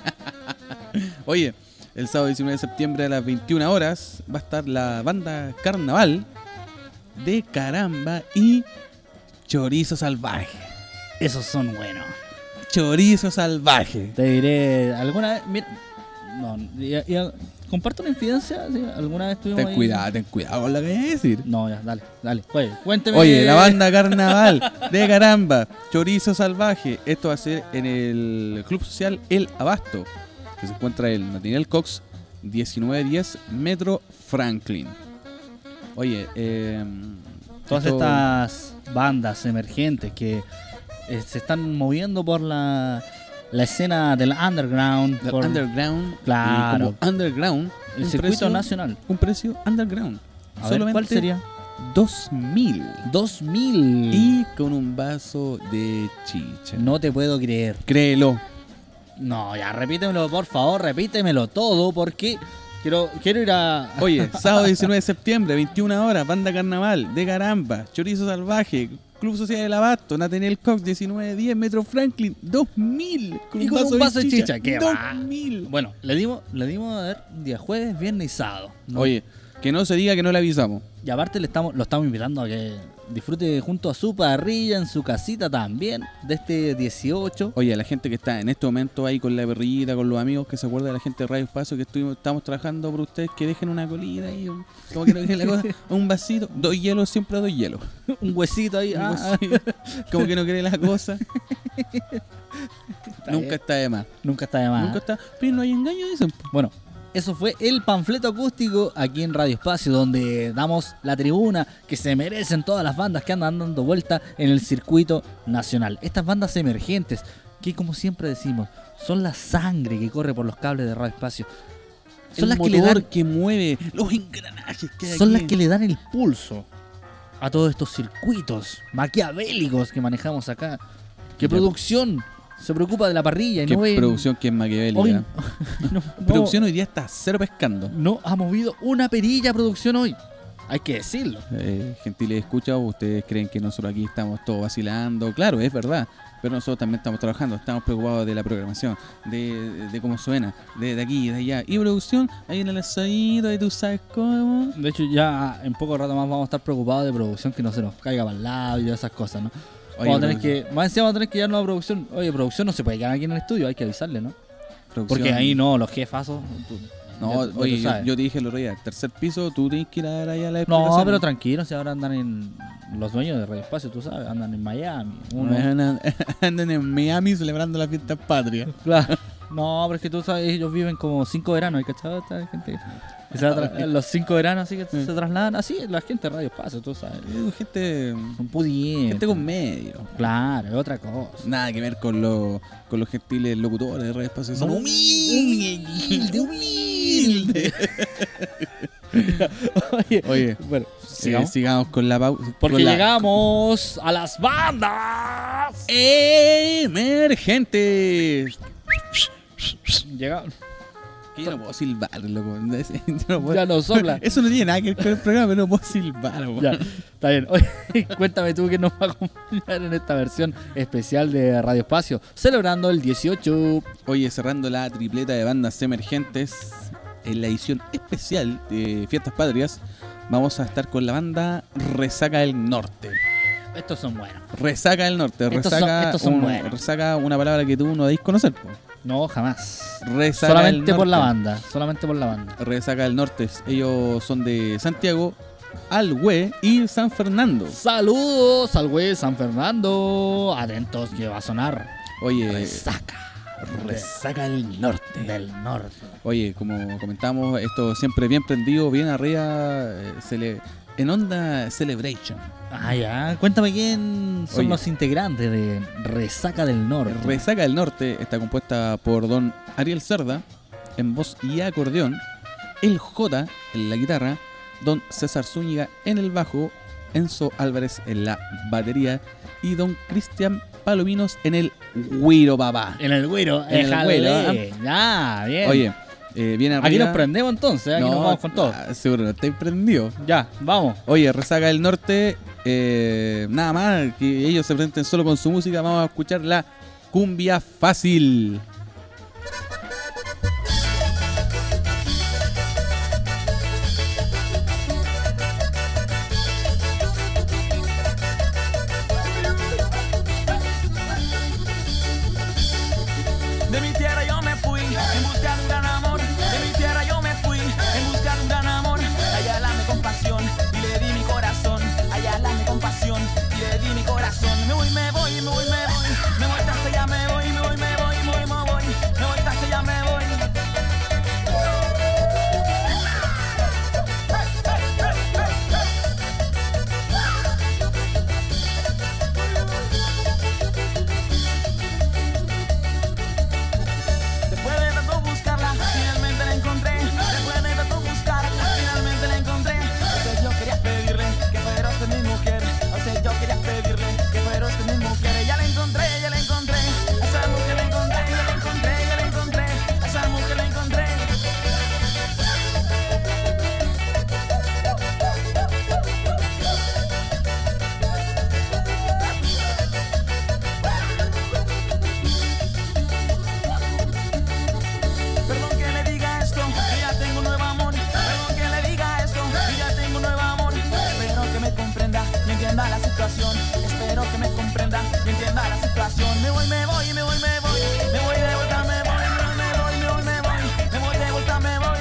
Oye, el sábado diecinueve de septiembre a las veintiuna horas va a estar la banda Carnaval de Caramba y Chorizo Salvaje. Esos son buenos. Chorizo Salvaje. Te diré, alguna vez, mira, no, ya, ya, comparto una infidencia, ¿sí? Alguna vez estuvimos Ten ahí- cuidado, ten cuidado con lo que voy a decir. No, ya, dale, dale, juegue, cuénteme. Oye, la banda Carnaval de Caramba, Chorizo Salvaje. Esto va a ser en el Club Social El Abasto, que se encuentra en Nathaniel Cox, diecinueve diez Metro Franklin. Oye, eh, Todas esto- estas bandas emergentes que eh, se están moviendo por la, la escena del underground, del por underground, Claro. y como underground, el un circuito precio- nacional. un precio underground. A ver, ¿cuál sería? dos mil. dos mil. Y con un vaso de chicha. No te puedo creer. Créelo. No, ya, repítemelo, por favor, repítemelo todo, porque quiero, quiero ir a... Oye, sábado diecinueve de septiembre, veintiuna horas, banda Carnaval de Caramba, Chorizo Salvaje, Club Social del Abasto, Nathaniel Cox, diecinueve diez Metro Franklin, dos mil. Y con un vaso de chicha, ¿qué dos va? mil. Bueno, le dimos, le dimos a ver día jueves, viernes y sábado. ¿no? Oye, que no se diga que no le avisamos. Y aparte le estamos, lo estamos invitando a que disfrute junto a su parrilla en su casita también de este dieciocho. Oye, a la gente que está en este momento ahí con la perrillita, con los amigos, que se acuerda de la gente de Radio Espacio que estuvimos, estamos trabajando por ustedes, que dejen una colita ahí, un- como que no dejen la cosa, un vasito, dos hielos, siempre dos hielos. Un huesito ahí. Un ah, vasito, como que no quiere la cosa. Está Nunca bien. está de más. Nunca está de más. Nunca está. Pero no hay engaño, dicen. Bueno, eso fue el panfleto acústico aquí en Radio Espacio, donde damos la tribuna que se merecen todas las bandas que andan dando vuelta en el circuito nacional. Estas bandas emergentes, que como siempre decimos, son la sangre que corre por los cables de Radio Espacio. Son El las que motor le dan, que mueve los engranajes que hay son aquí. las que le dan el pulso a todos estos circuitos maquiavélicos que manejamos acá. ¿Qué Ya. producción se preocupa de la parrilla y Qué no ve- producción que es maquiavélica. hoy, no, no- Producción hoy día está cero pescando. no ha movido una perilla producción hoy. Hay que decirlo. Eh, gentiles escucha, ustedes creen que nosotros aquí estamos todos vacilando. Claro, es verdad. Pero nosotros también estamos trabajando, estamos preocupados de la programación, de, de cómo suena, de, de aquí, de allá. Y producción, ahí en el asadito, ahí tú sabes cómo. De hecho, ya en poco rato más vamos a estar preocupados de producción que no se nos caiga para el lado y esas cosas, ¿no? Oye, vamos a tener producción- que, más encima vamos a tener que llevarnos a producción. Oye, producción no se puede quedar aquí en el estudio, hay que avisarle, ¿no? producción- Porque ahí no, los jefazos. tú- No, ya- ya tú oye, yo, sabes. yo te dije el otro día, tercer piso, tú tienes que ir a dar allá la No, explicación. pero tranquilo, si ahora andan en. Los dueños de Radio Espacio, tú sabes, andan en Miami. Uno, Andan, andan en Miami celebrando la fiesta patria. claro. No, pero es que tú sabes, ellos viven como cinco veranos, ¿hay cachado? Esta gente. Que se va a tra- los cinco veranos así que se trasladan así, la gente de Radio Espacio, tú sabes. Eh, Gente, Son pudientes. gente con medio. Claro, es otra cosa. Nada que ver con, los con los gentiles locutores de Radio Espacio. Son No, humildes, humildes. Oye, Oye, bueno, sí, sigamos. sigamos con la pausa. Porque con la- llegamos a las bandas. Emergentes. Llegamos. Que yo no puedo silbar, loco. Yo no puedo- Ya no sopla. Eso no tiene nada que ver con el programa, pero no puedo silbar, weón. Ya, está bien. Oye, cuéntame tú qué nos va a acompañar en esta versión especial de Radio Espacio, celebrando el dieciocho. Oye, cerrando la tripleta de bandas emergentes, en la edición especial de Fiestas Patrias, vamos a estar con la banda Resaca del Norte. Estos son buenos. Resaca del Norte. Estos Resaca, son- estos son un- buenos. resaca, una palabra que tú no debís conocer, po. No, jamás. Resaca Solamente del por la Norte. banda. Solamente por la banda. Resaca del Norte. Ellos son de Santiago, Alhue y San Fernando. Saludos al güey San Fernando. Atentos que va a sonar. Oye, Resaca. Resaca del Norte. Del norte. Oye, como comentamos, esto siempre bien prendido, bien arriba, eh, se le, en onda Celebration. Ah, ya. Cuéntame quién son Oye. los integrantes de Resaca del Norte. Resaca del Norte está compuesta por don Ariel Cerda en voz y acordeón, el J en la guitarra, don César Zúñiga en el bajo, Enzo Álvarez en la batería y don Cristian Palominos en el güiro papá. En el güiro. En el éjale. güiro, Ya, bien. Oye, eh, viene arriba. Aquí nos prendemos entonces, ¿eh? Aquí nos vamos con todo. ah, seguro no estáis prendidos. Ya, vamos. Oye, Resaca del Norte, eh, nada más que ellos se presenten solo con su música, vamos a escuchar la cumbia fácil. De mi tierra yo me fui en busca de un gran amor. De mi tierra yo me fui en busca de un gran amor. Allá la me compasión y le di mi corazón. Allá la me compasión y le di mi corazón. Me voy, me voy, me voy, me voy. Me voy hasta allá, me voy, me voy, me voy, me voy, me voy. Me voy hasta allá, me voy. Después de tanto buscarla, finalmente la encontré. Después de tanto buscarla, finalmente la encontré. A usted yo quería pedirle que fuera usted mi mujer. A usted yo quería pedirle que fuera usted mi mujer. Ya la encontré, ya la encontré. A esa mujer la encontré, ya la encontré, ya la encontré. A esa mujer la encontré. Perdón que le diga esto, que ya tengo un nuevo amor. Perdón que le diga esto, que ya tengo un nuevo amor. Espero que me comprenda y entienda la situación. Espero que me comprenda y entienda la situación. Me voy, me voy, me voy, me voy. Me voy de vuelta, me voy, me voy, me voy, me voy, me voy. Me voy de vuelta, me voy.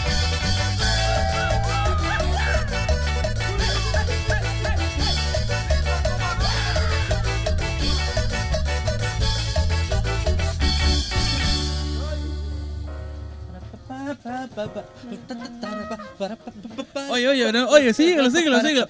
Oye, oye, no, oye, síguelo, síguelo, síguelo.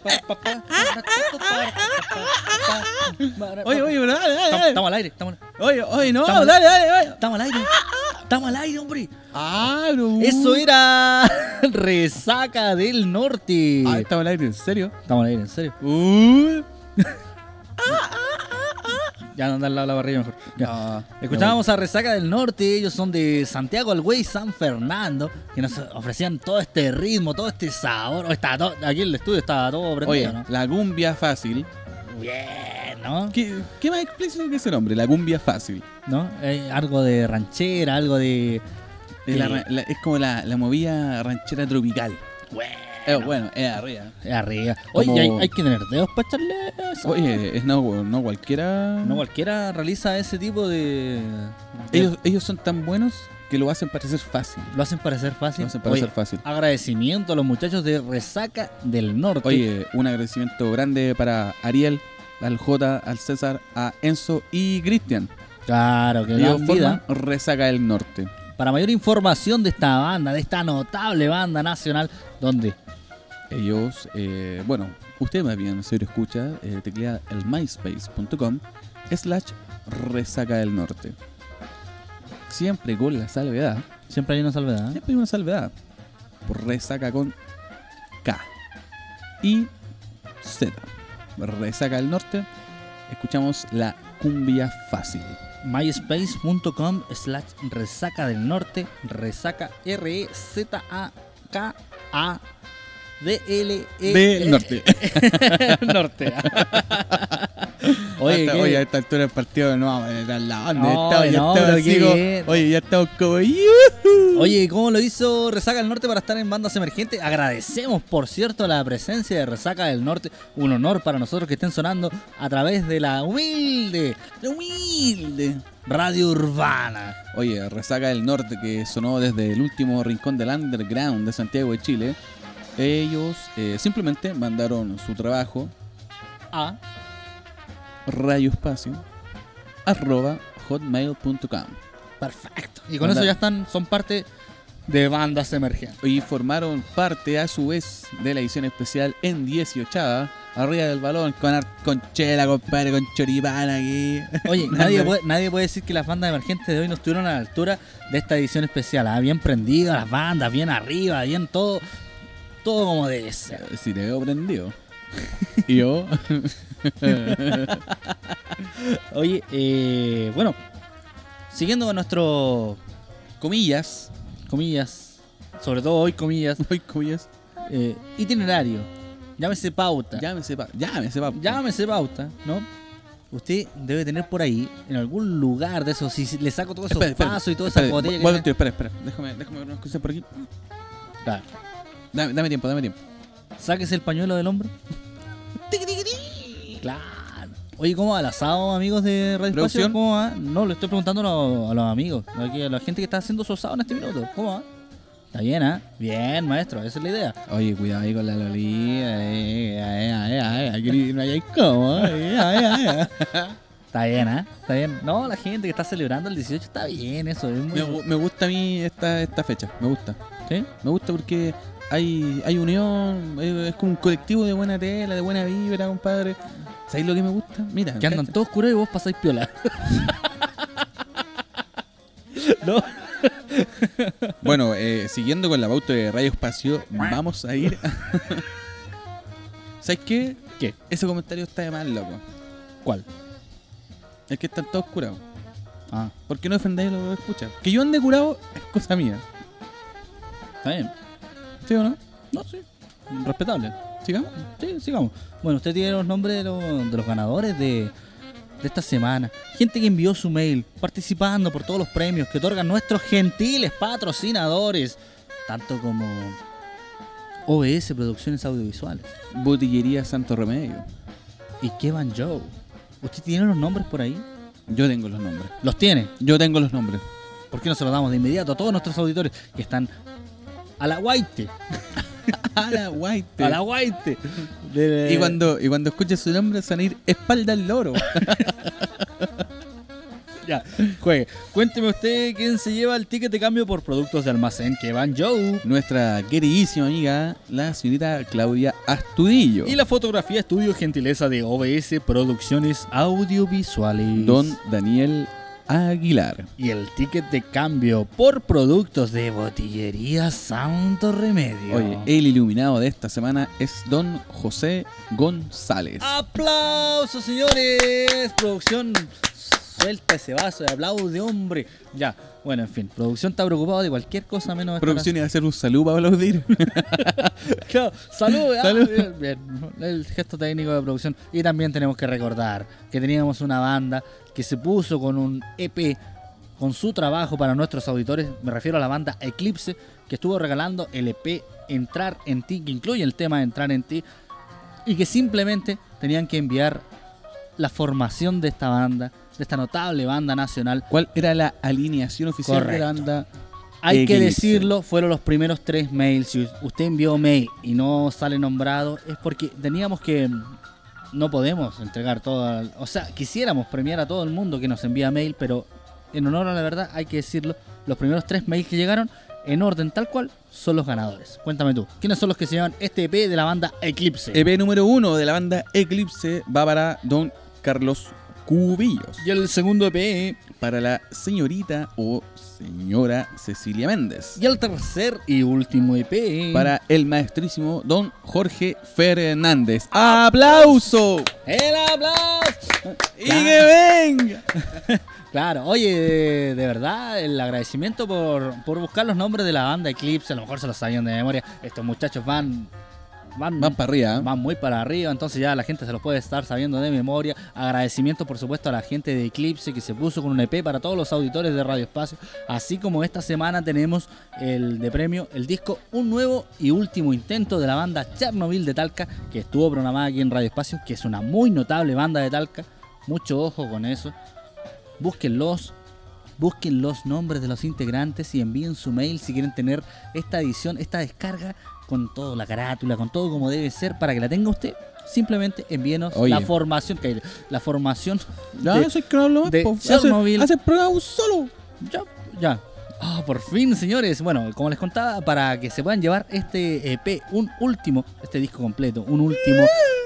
Oye, oye, pero dale, dale, Estamos, dale. estamos al aire, estamos, Oye, oye, no, Estamos- dale, dale, dale. estamos al aire. Estamos al aire, hombre. Ah, bro. Eso era Resaca del Norte. Ah, estamos al aire, ¿en serio? Estamos al aire, en serio. Uh. Ya no andar al lado de la barriga mejor. Ya. No, Escuchábamos a Resaca del Norte, ellos son de Santiago al Güey San Fernando, que nos ofrecían todo este ritmo, todo este sabor. Oh, estaba todo- aquí en el estudio estaba todo prendido, Oye, ¿no? la cumbia fácil. Bien, ¿no? ¿Qué, qué más explícito que ese nombre? La cumbia fácil. ¿No? Eh, algo de ranchera, algo de... Es, la ra- la- es como la, la movida ranchera tropical. Bueno, Eh, bueno, es arriba. es arriba. Oye, Como- hay, hay que tener dedos para echarle eso. Oye, es no, no cualquiera. No cualquiera realiza ese tipo de... de- ellos, ellos son tan buenos que lo hacen parecer fácil. Lo hacen parecer fácil. Lo hacen parecer Oye, fácil. agradecimiento a los muchachos de Resaca del Norte. Oye, un agradecimiento grande para Ariel, al J, al César, a Enzo y Cristian. Claro, que Ellos dan vida. forman Resaca del Norte. Para mayor información de esta banda, de esta notable banda nacional, ¿dónde? Ellos, eh, bueno, usted más bien, si lo escucha, eh, teclea el myspace.com slash resaca del norte. Siempre con la salvedad. Siempre hay una salvedad. Siempre hay una salvedad. Por resaca con K y Z. Resaca del norte. Escuchamos la cumbia fácil. myspace.com slash resaca del norte. Resaca R E Z A K A D L E Del norte. Norte. Oye, Hasta, ¿qué? oye, a esta altura del partido no vamos a meter al lado. No, Estaba- ya no, estaba pero así qué como- bien. Oye, ya estamos como "Yujú". Oye, ¿cómo lo hizo Resaca del Norte para estar en Bandas Emergentes? Agradecemos, por cierto, la presencia de Resaca del Norte. Un honor para nosotros que estén sonando a través de la humilde, la humilde Radio Urbana. Oye, Resaca del Norte, que sonó desde el último rincón del underground de Santiago de Chile. Ellos eh, simplemente mandaron su trabajo A radioespacio arroba hotmail punto com Perfecto. Y con Manda- eso ya están, son parte de Bandas Emergentes. y formaron parte a su vez de la edición especial en dieciochava, arriba del balón, con, ar- con chela, compadre, con choripán aquí. Oye, nadie puede, nadie puede decir que las bandas emergentes de hoy no estuvieron a la altura de esta edición especial. ¿Ah? Bien prendidas las bandas, bien arriba, bien todo, todo como debe ser. Si te veo prendido. Y yo, Oye, eh, bueno, siguiendo con nuestro, comillas, comillas, sobre todo hoy comillas, hoy comillas, eh, itinerario, llámese pauta, llámese pa, llámese pa. llámese pauta, ¿no? Usted debe tener por ahí, en algún lugar de esos, si le saco todos esos Espera, espera, pasos y toda esa espera, botella que vuelve, tiene- espera, espera, déjame, déjame ver unas cosas por aquí. Claro. Dame, dame tiempo, dame tiempo. Sáquese el pañuelo del hombro. Claro. Oye, ¿cómo va el asado, amigos de Radio Espacio? ¿Producción? ¿Cómo va? No, le estoy preguntando a los, a los amigos, aquí a la gente que está haciendo su asado en este minuto. ¿Cómo va? Está bien, ¿ah? Bien, maestro, esa es la idea. Oye, cuidado ahí con la lolita. Eh, eh, eh, eh, aquí no hay cómo. eh, eh, eh. Está bien, ¿ah? Está bien. No, la gente que está celebrando el dieciocho está bien, eso es muy... Me, gu- me gusta a mí esta, esta fecha, me gusta. ¿Sí? Me gusta porque hay, hay unión, es, es como un colectivo de buena tela, de buena vibra, compadre. ¿Sabéis lo que me gusta? Mira, Que andan cacha. todos curos y vos pasáis piola. ¿No? Bueno, eh, siguiendo con la pauta de Radio Espacio, vamos a ir. ¿Sabes qué? ¿Qué? Ese comentario está de mal, loco. ¿Cuál? Es que están todos curados. Ah, ¿Por qué no defendáis lo que escucha? Que yo ande curado es cosa mía. está bien. ¿Sí o no? No, sí. Respetable. ¿Sigamos? Sí, sigamos. Bueno, usted tiene los nombres de los, de los ganadores de, de esta semana. Gente que envió su mail, participando por todos los premios que otorgan nuestros gentiles patrocinadores, tanto como O B S Producciones Audiovisuales Botillería Santo Remedio. y Kevan Joe. ¿Usted tiene los nombres por ahí? Yo tengo los nombres. ¿Los tiene? Yo tengo los nombres. ¿Por qué no se los damos de inmediato a todos nuestros auditores que están a la guaite? A la guaite. A la guaite. De- Y cuando, y cuando escuches su nombre, se van a ir espalda al loro. Ya, juegue. Cuénteme usted quién se lleva el ticket de cambio por productos de almacén Kevan Joe. Nuestra queridísima amiga, la señorita Claudia Astudillo. Y la fotografía estudio gentileza de O B S Producciones Audiovisuales. Don Daniel Aguilar. Y el ticket de cambio por productos de Botillería Santo Remedio. Oye, el iluminado de esta semana es Don José González. ¡Aplausos, señores! Producción, suelta ese vaso de aplausos de hombre. Ya, bueno, en fin, producción está preocupada de cualquier cosa menos estar Producción iba a hacer un saludo para aplaudir. Claro, salud, ah, Salud. bien, bien, el gesto técnico de producción. Y también tenemos que recordar que teníamos una banda que se puso con un E P, con su trabajo para nuestros auditores. Me refiero a la banda Eclipse, que estuvo regalando el E P Entrar en Ti, que incluye el tema Entrar en Ti, y que simplemente tenían que enviar la formación de esta banda, de esta notable banda nacional. ¿Cuál era la alineación oficial de la Correcto. banda? Hay que Eclipse. decirlo, fueron los primeros tres mails. Si usted envió mail y no sale nombrado, es porque teníamos que... No podemos entregar todo... al- O sea, quisiéramos premiar a todo el mundo que nos envía mail, pero en honor a la verdad, hay que decirlo, los primeros tres mails que llegaron, en orden tal cual, son los ganadores. Cuéntame tú, ¿quiénes son los que se llevan este E P de la banda Eclipse? E P número uno de la banda Eclipse va para don Carlos Cubillos. Y el segundo E P para la señorita o señora Cecilia Méndez. Y el tercer y último E P para el maestrísimo don Jorge Fernández. ¡Aplauso! ¡El aplauso! ¡Y que venga! Claro, oye, de, de verdad, el agradecimiento por, por buscar los nombres de la banda Eclipse. A lo mejor se los sabían de memoria. Estos muchachos van... Van, van para arriba. ¿eh? Van muy para arriba, entonces ya la gente se los puede estar sabiendo de memoria. Agradecimiento, por supuesto, a la gente de Eclipse que se puso con un E P para todos los auditores de Radio Espacio. Así como esta semana tenemos el de premio, el disco Un Nuevo y Último Intento de la banda Chernobyl de Talca, que estuvo programada aquí en Radio Espacio, que es una muy notable banda de Talca. Mucho ojo con eso. Búsquenlos. Busquen los nombres de los integrantes y envíen su mail si quieren tener esta edición, esta descarga con toda la carátula, con todo como debe ser para que la tenga usted. Simplemente envíenos Oye. la formación, que la formación ya, de, eso es que no hablo más, de po. Chernobyl. Hace el programa solo. Ya, ya. Ah, por fin, señores. Bueno, como les contaba, para que se puedan llevar este E P, un último, este disco completo, un último.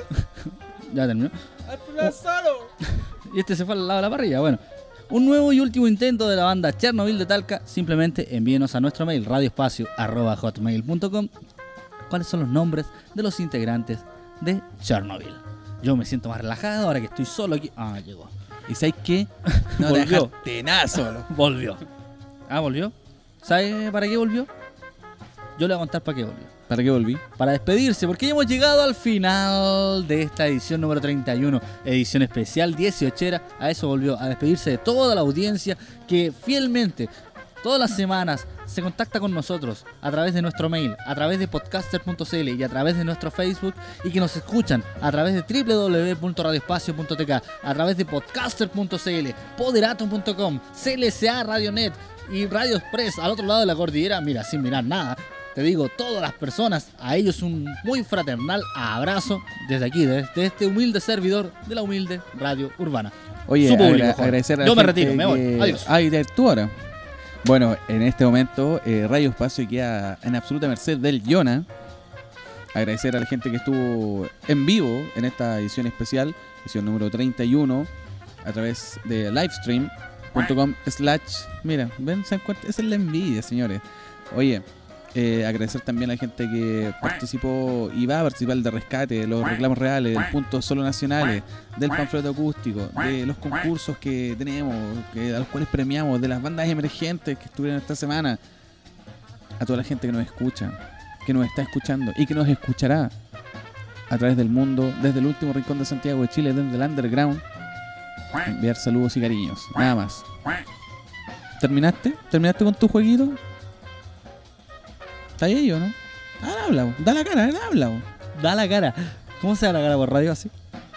Ya terminó. ¡Al programa solo! Y este se fue al lado de la parrilla. Bueno, un nuevo y último intento de la banda Chernobyl de Talca. Simplemente envíenos a nuestro mail radioespacio arroba hotmail punto com cuáles son los nombres de los integrantes de Chernobyl. Yo me siento más relajado ahora que estoy solo aquí. Ah, llegó. ¿Y sabes qué? No Volvió. dejaste nada solo. Volvió. Ah, volvió. ¿Sabe para qué volvió? Yo le voy a contar para qué volvió. ¿Para qué volví? Para despedirse, porque ya hemos llegado al final de esta edición número treinta y uno, edición especial dieciochera. A eso volvió, a despedirse de toda la audiencia que fielmente, todas las semanas, se contacta con nosotros a través de nuestro mail, a través de podcaster punto c l y a través de nuestro Facebook, y que nos escuchan a través de w w w punto radioespacio punto t k, a través de podcaster punto c l, poderato punto com, C L S A Radionet y Radio Express al otro lado de la cordillera. Mira, sin mirar nada, te digo, todas las personas, a ellos un muy fraternal abrazo desde aquí, desde este humilde servidor de la humilde Radio Urbana. Oye, Su público, agra- joven. agradecer a la Yo me gente retiro, me voy. que- Adiós. Ay, de tú ahora. Bueno, en este momento eh, Radio Espacio queda en absoluta merced del Yona. Agradecer a la gente que estuvo en vivo en esta edición especial, edición número treinta y uno, a través de livestream punto com slash, mira, ven, se encuentra, esa es la envidia, señores. Oye, eh, agradecer también a la gente que participó y va a participar de rescate, de los reclamos reales, del punto solo nacionales, del panfleto acústico, de los concursos que tenemos, que, a los cuales premiamos, de las bandas emergentes que estuvieron esta semana. A toda la gente que nos escucha, que nos está escuchando y que nos escuchará a través del mundo, desde el último rincón de Santiago de Chile, desde el underground. Enviar saludos y cariños, nada más. ¿Terminaste? ¿Terminaste con tu jueguito? ¿Está ahí o no? Ah, habla, bo. Da la cara, eh, habla. bo. Da la cara. ¿Cómo se da la cara por radio así?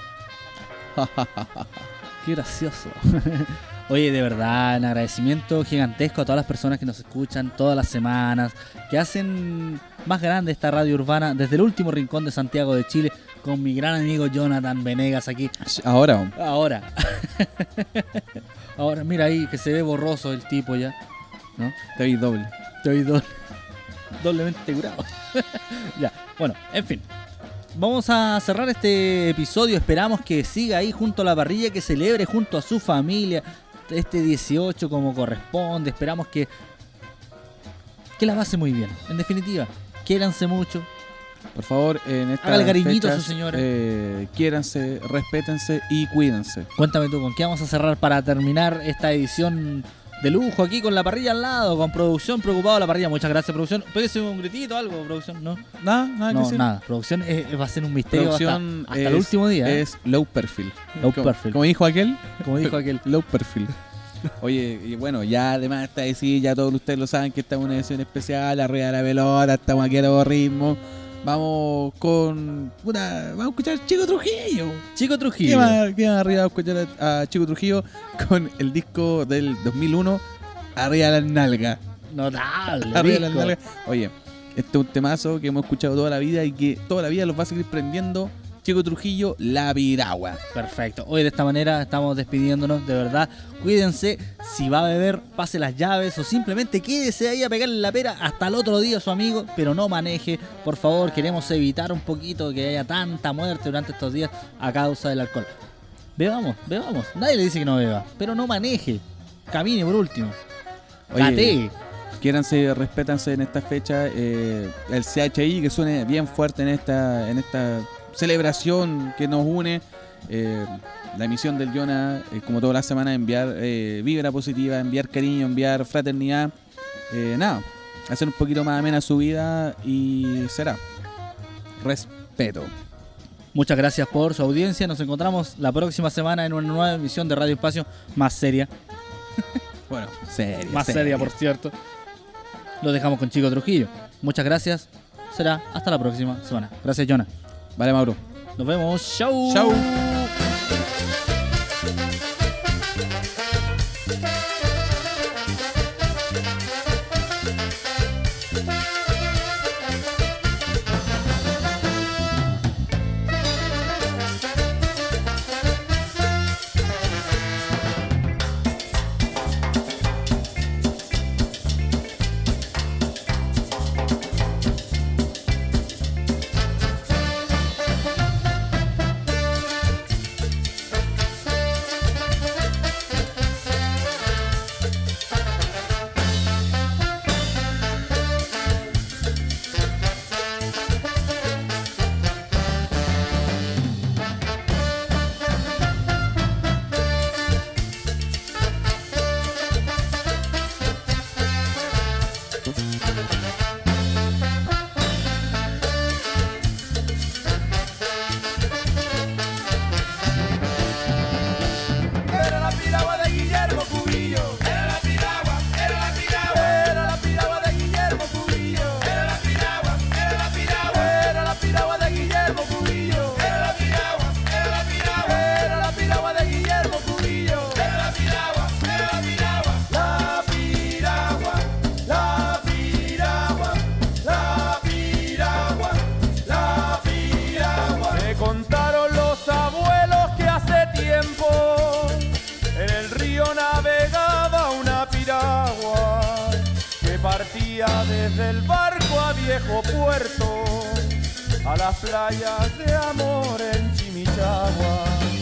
Qué gracioso. Oye, de verdad, un agradecimiento gigantesco a todas las personas que nos escuchan todas las semanas, que hacen más grande esta radio urbana desde el último rincón de Santiago de Chile, con mi gran amigo Jonathan Venegas aquí. Ahora, bo. Ahora. Ahora, mira ahí que se ve borroso el tipo ya, ¿no? Te vi doble. Estoy doble, doblemente curado. Ya, bueno, en fin. Vamos a cerrar este episodio. Esperamos que siga ahí junto a la parrilla, que celebre junto a su familia este dieciocho como corresponde. Esperamos que que la pase muy bien. En definitiva, quiéranse mucho. Por favor, en estas Hágale cariñito a fechas, su señora. eh, quiéranse, respétense y cuídense. Cuéntame tú, ¿con qué vamos a cerrar para terminar esta edición de lujo aquí con la parrilla al lado, con producción, preocupado de la parrilla? Muchas gracias, producción. Pégase un gritito, algo, producción, ¿no? Nada, nada que No, decir. nada. Producción es- va a ser un misterio hasta, Producción hasta es, el último día. ¿eh? es low perfil. Low como, perfil. Como dijo aquel, Como dijo aquel. low perfil. Oye, y bueno, ya además está decir, ya todos ustedes lo saben que estamos en una edición especial, arriba de la pelota, estamos aquí a todo ritmo. Vamos con una, vamos a escuchar a Chico Trujillo. Chico ¿Qué Trujillo. más, qué más arriba? Vamos a escuchar a, a Chico Trujillo con el disco del dos mil uno, Arriba de las Nalgas. Notable. Arriba de las disco. Nalgas. Oye, este es un temazo que hemos escuchado toda la vida y que toda la vida los va a seguir prendiendo Chico Trujillo, La Piragua. Perfecto. Hoy de esta manera estamos despidiéndonos, de verdad. Cuídense, si va a beber, pase las llaves o simplemente quédese ahí a pegarle la pera hasta el otro día a su amigo, pero no maneje. Por favor, queremos evitar un poquito que haya tanta muerte durante estos días a causa del alcohol. Bebamos, bebamos. Nadie le dice que no beba, pero no maneje. Camine por último. Gatee. Quiéranse, respétanse en esta fecha. Eh, el C H I que suene bien fuerte en esta, en esta celebración que nos une. Eh, la misión del Jonah, eh, como toda la semana, enviar eh, vibra positiva, enviar cariño, enviar fraternidad. Eh, nada, hacer un poquito más amena su vida y será. Respeto. Muchas gracias por su audiencia. Nos encontramos la próxima semana en una nueva emisión de Radio Espacio más seria. Bueno, seria. Más seria, seria, por cierto. Lo dejamos con Chico Trujillo. Muchas gracias. Será hasta la próxima semana. Gracias, Jonah. Vale, Mauro. Nos vemos. Chau. Chau. Desde el barco a viejo puerto, a las playas de amor en Chimichagua.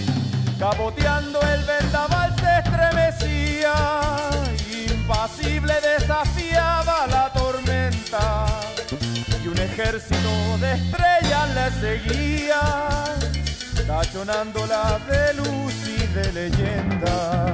Capoteando el vendaval se estremecía, impasible desafiaba la tormenta, y un ejército de estrellas le seguía, tachonándola de luz y de leyenda.